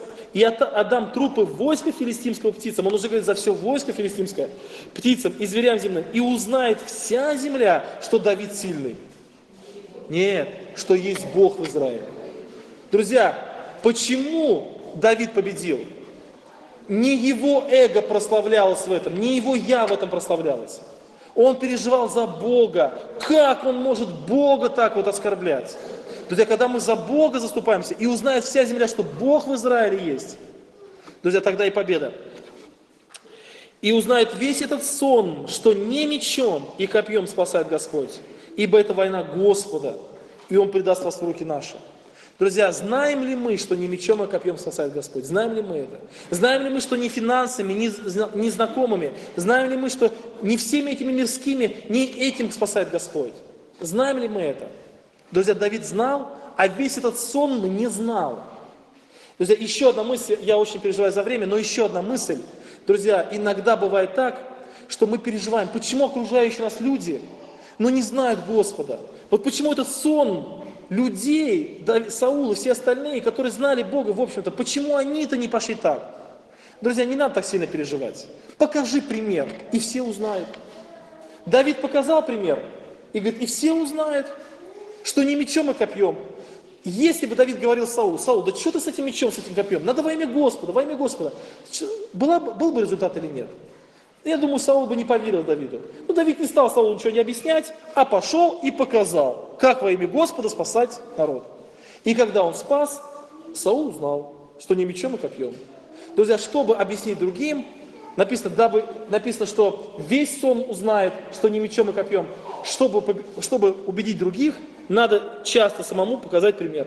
войска филистимского птицам. Он уже говорит за все войско филистимское, птицам и зверям земным. И узнает вся земля, что Давид сильный. Нет, что есть Бог в Израиле. Друзья, почему Давид победил? Не его эго прославлялось в этом, не его я в этом прославлялось. Он переживал за Бога. Как он может Бога так вот оскорблять? Друзья, когда мы за Бога заступаемся, и узнает вся земля, что Бог в Израиле есть, друзья, тогда и победа. И узнает весь этот сон, что не мечом и копьем спасает Господь, ибо это война Господа, и Он предаст вас в руки наши. Друзья, знаем ли мы, что не мечом и копьем спасает Господь? Знаем ли мы это? Знаем ли мы, что не финансами, не знакомыми? Знаем ли мы, что не всеми этими мирскими, не этим спасает Господь? Знаем ли мы это? Друзья, Давид знал, а весь этот сон не знал. Друзья, еще одна мысль, я очень переживаю за время, но еще одна мысль. Друзья, иногда бывает так, что мы переживаем, почему окружающие нас люди, но не знают Господа. Вот почему этот сон людей, Саул и все остальные, которые знали Бога, в общем-то, почему они-то не пошли так? Друзья, не надо так сильно переживать. Покажи пример, и все узнают. Давид показал пример, и говорит, и все узнают, что не мечом и копьем. Если бы Давид говорил Саулу, Саул, да что ты с этим мечом, с этим копьем? Надо во имя Господа, во имя Господа. Был бы результат или нет? Я думаю, Саул бы не поверил Давиду. Но Давид не стал Саулу ничего не объяснять, а пошел и показал, как во имя Господа спасать народ. И когда он спас, Саул узнал, что не мечом и копьем. Друзья, чтобы объяснить другим, написано, что весь сон узнает, что не мечом и копьем. Чтобы убедить других, надо часто самому показать пример.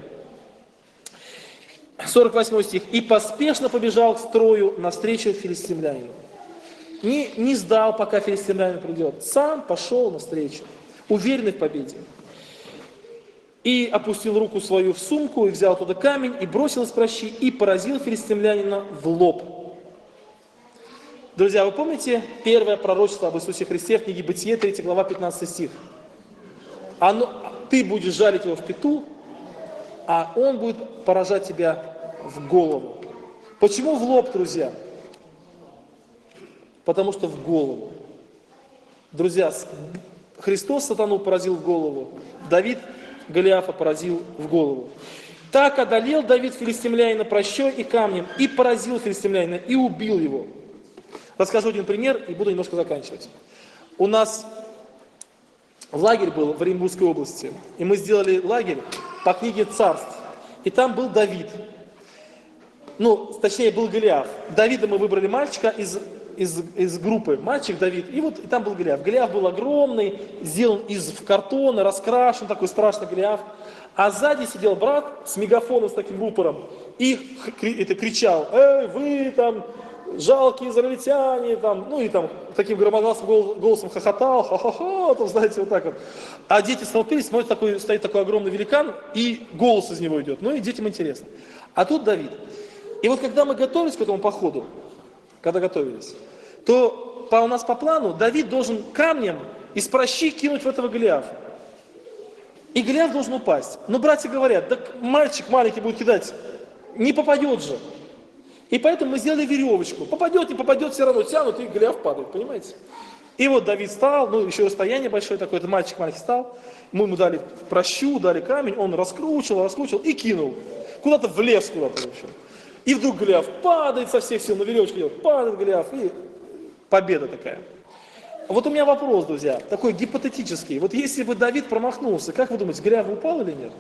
48 стих. «И поспешно побежал к строю навстречу филистимлянину». Не ждал, пока филистимлянин придет. Сам пошел навстречу, уверенный в победе. И опустил руку свою в сумку, и взял оттуда камень, и бросил из пращи, и поразил филистимлянина в лоб. Друзья, вы помните первое пророчество об Иисусе Христе в книге Бытие, 3 глава, 15 стих? Ты будешь жарить его в пяту, а он будет поражать тебя в голову. Почему в лоб, друзья? Потому что в голову. Друзья, Христос сатану поразил в голову, Давид Голиафа поразил в голову. Так одолел Давид филистимлянина пращой и камнем, и поразил филистимлянина, и убил его. Расскажу один пример, и буду немножко заканчивать. У нас лагерь был в Оренбургской области, и мы сделали лагерь по книге Царств. И там был Давид. Точнее, был Голиаф. Давида мы выбрали мальчика из группы, мальчик Давид, и там был Голиаф. Голиаф был огромный, сделан из картона, раскрашен, такой страшный Голиаф. А сзади сидел брат с мегафоном, с таким рупором, и кричал: «Эй, вы там, жалкие израильтяне», таким громогласным голосом хохотал, ха-ха-ха, знаете, вот так вот. А дети столпились, смотрят, стоит такой огромный великан, и голос из него идет. И детям интересно. А тут Давид. И вот когда мы готовились к этому походу, то у нас по плану Давид должен камнем из пращи кинуть в этого Голиафа. И Голиаф должен упасть. Но братья говорят, да мальчик маленький будет кидать, не попадет же. И поэтому мы сделали веревочку. Попадет, не попадет, все равно тянут, и Голиаф падает, понимаете? И вот Давид встал, ну еще расстояние большое такое, этот мальчик маленький встал, мы ему дали прощу, дали камень, он раскручивал и кинул. Куда-то в лес, куда-то в общем. И вдруг Голиаф падает со всех сил, на веревочке идет, падает Голиаф, и победа такая. Вот у меня вопрос, друзья, такой гипотетический. Вот если бы Давид промахнулся, как вы думаете, Голиаф упал или нет?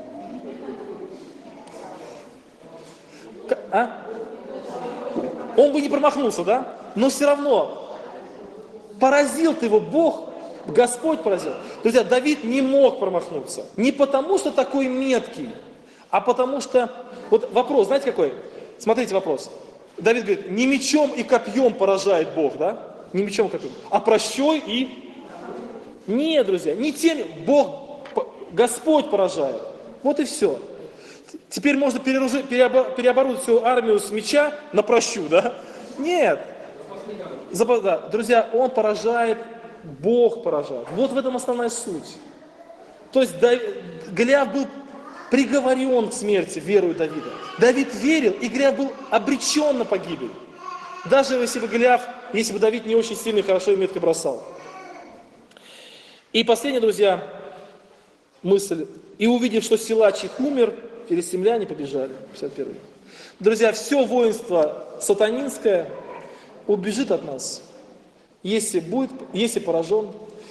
А? Он бы не промахнулся, да? Но все равно поразил-то его Бог, Господь поразил. Друзья, Давид не мог промахнуться. Не потому, что такой меткий, а потому что... Вот вопрос, знаете какой? Смотрите вопрос. Давид говорит, не мечом и копьем поражает Бог, да? Не мечом и копьем, а прощой и... Нет, друзья, не тем... Бог, Господь поражает. Вот и все. Теперь можно переоборудовать всю армию с меча на прощу, да? Нет. Да. Друзья, он поражает, Бог поражает. Вот в этом основная суть. То есть Голиаф был приговорен к смерти верою Давида. Давид верил, и Голиаф был обречен на погибель. Даже если бы Давид не очень сильно, хорошо и метко бросал. И последняя, друзья, мысль. И увидев, что силач их умер, филистимляне побежали. 51. Друзья, все воинство сатанинское убежит от нас, если поражен.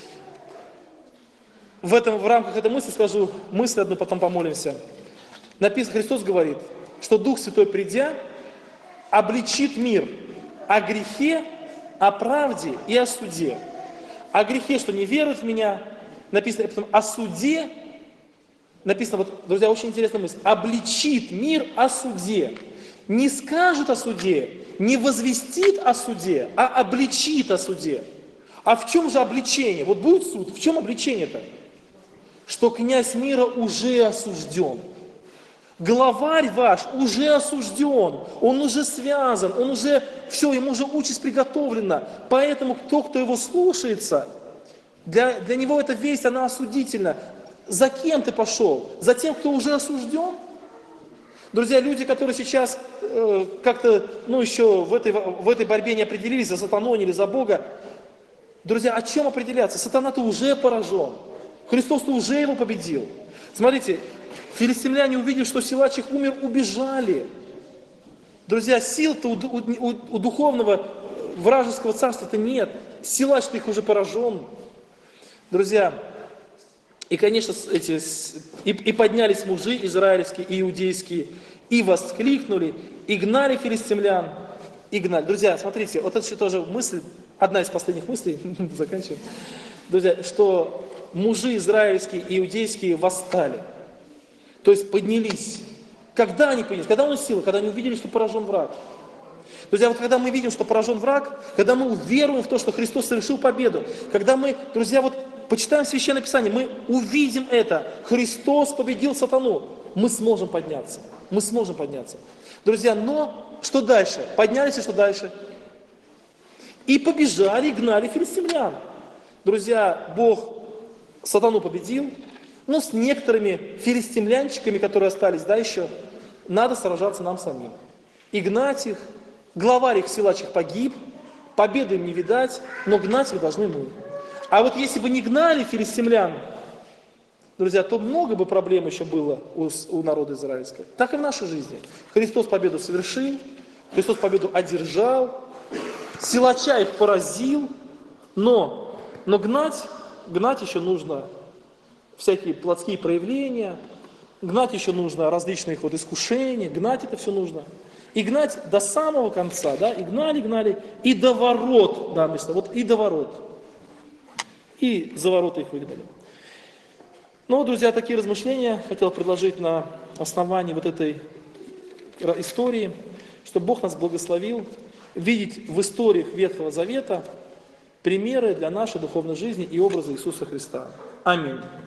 В рамках этой мысли скажу мысль одну, потом помолимся. Написано, Христос говорит, что Дух Святой, придя, обличит мир о грехе, о правде и о суде. О грехе, что не веруют в меня, написано, потом о суде, написано, вот, друзья, очень интересная мысль, обличит мир о суде. Не скажет о суде, не возвестит о суде, а обличит о суде. А в чем же обличение? Вот будет суд, в чем обличение-то? Что князь мира уже осужден. Главарь ваш уже осужден, он уже связан, он уже, все, ему уже участь приготовлена. Поэтому кто его слушается, для него эта весть, она осудительна. За кем ты пошел? За тем, кто уже осужден? Друзья, люди, которые сейчас как-то, еще в этой борьбе не определились, за сатану или за Бога, друзья, о чем определяться? Сатана-то уже поражен. Христос-то уже его победил. Смотрите, филистимляне, увидев, что силач их умер, убежали. Друзья, сил-то у духовного вражеского царства-то нет. Силач-то их уже поражен. Друзья, и, конечно, и поднялись мужи израильские и иудейские, и воскликнули, и гнали филистимлян, и гнали. Друзья, смотрите, вот это тоже мысль, одна из последних мыслей, заканчиваем. Друзья, что мужи израильские и иудейские восстали. То есть поднялись. Когда они поднялись? Когда он сила? Когда они увидели, что поражен враг. Друзья, вот когда мы видим, что поражен враг, когда мы уверуем в то, что Христос совершил победу, когда мы, друзья, вот почитаем Священное Писание, мы увидим это. Христос победил сатану. Мы сможем подняться. Мы сможем подняться. Друзья, но что дальше? Поднялись, и что дальше? И побежали, и гнали филистимлян. Друзья, Бог сатану победил, но с некоторыми филистимлянчиками, которые остались, да, еще, надо сражаться нам самим. И гнать их, главарь их, силач их погиб, победы им не видать, но гнать их должны мы. А вот если бы не гнали филистимлян, друзья, то много бы проблем еще было у народа израильского. Так и в нашей жизни. Христос победу совершил, Христос победу одержал, силача их поразил, но гнать еще нужно всякие плотские проявления, гнать еще нужно различные их искушения, гнать это все нужно. И гнать до самого конца, да, и гнали, и до ворот, да, вот и до ворот. И за ворота их выгнали. Ну, друзья, такие размышления хотел предложить на основании вот этой истории, чтобы Бог нас благословил видеть в историях Ветхого Завета примеры для нашей духовной жизни и образа Иисуса Христа. Аминь.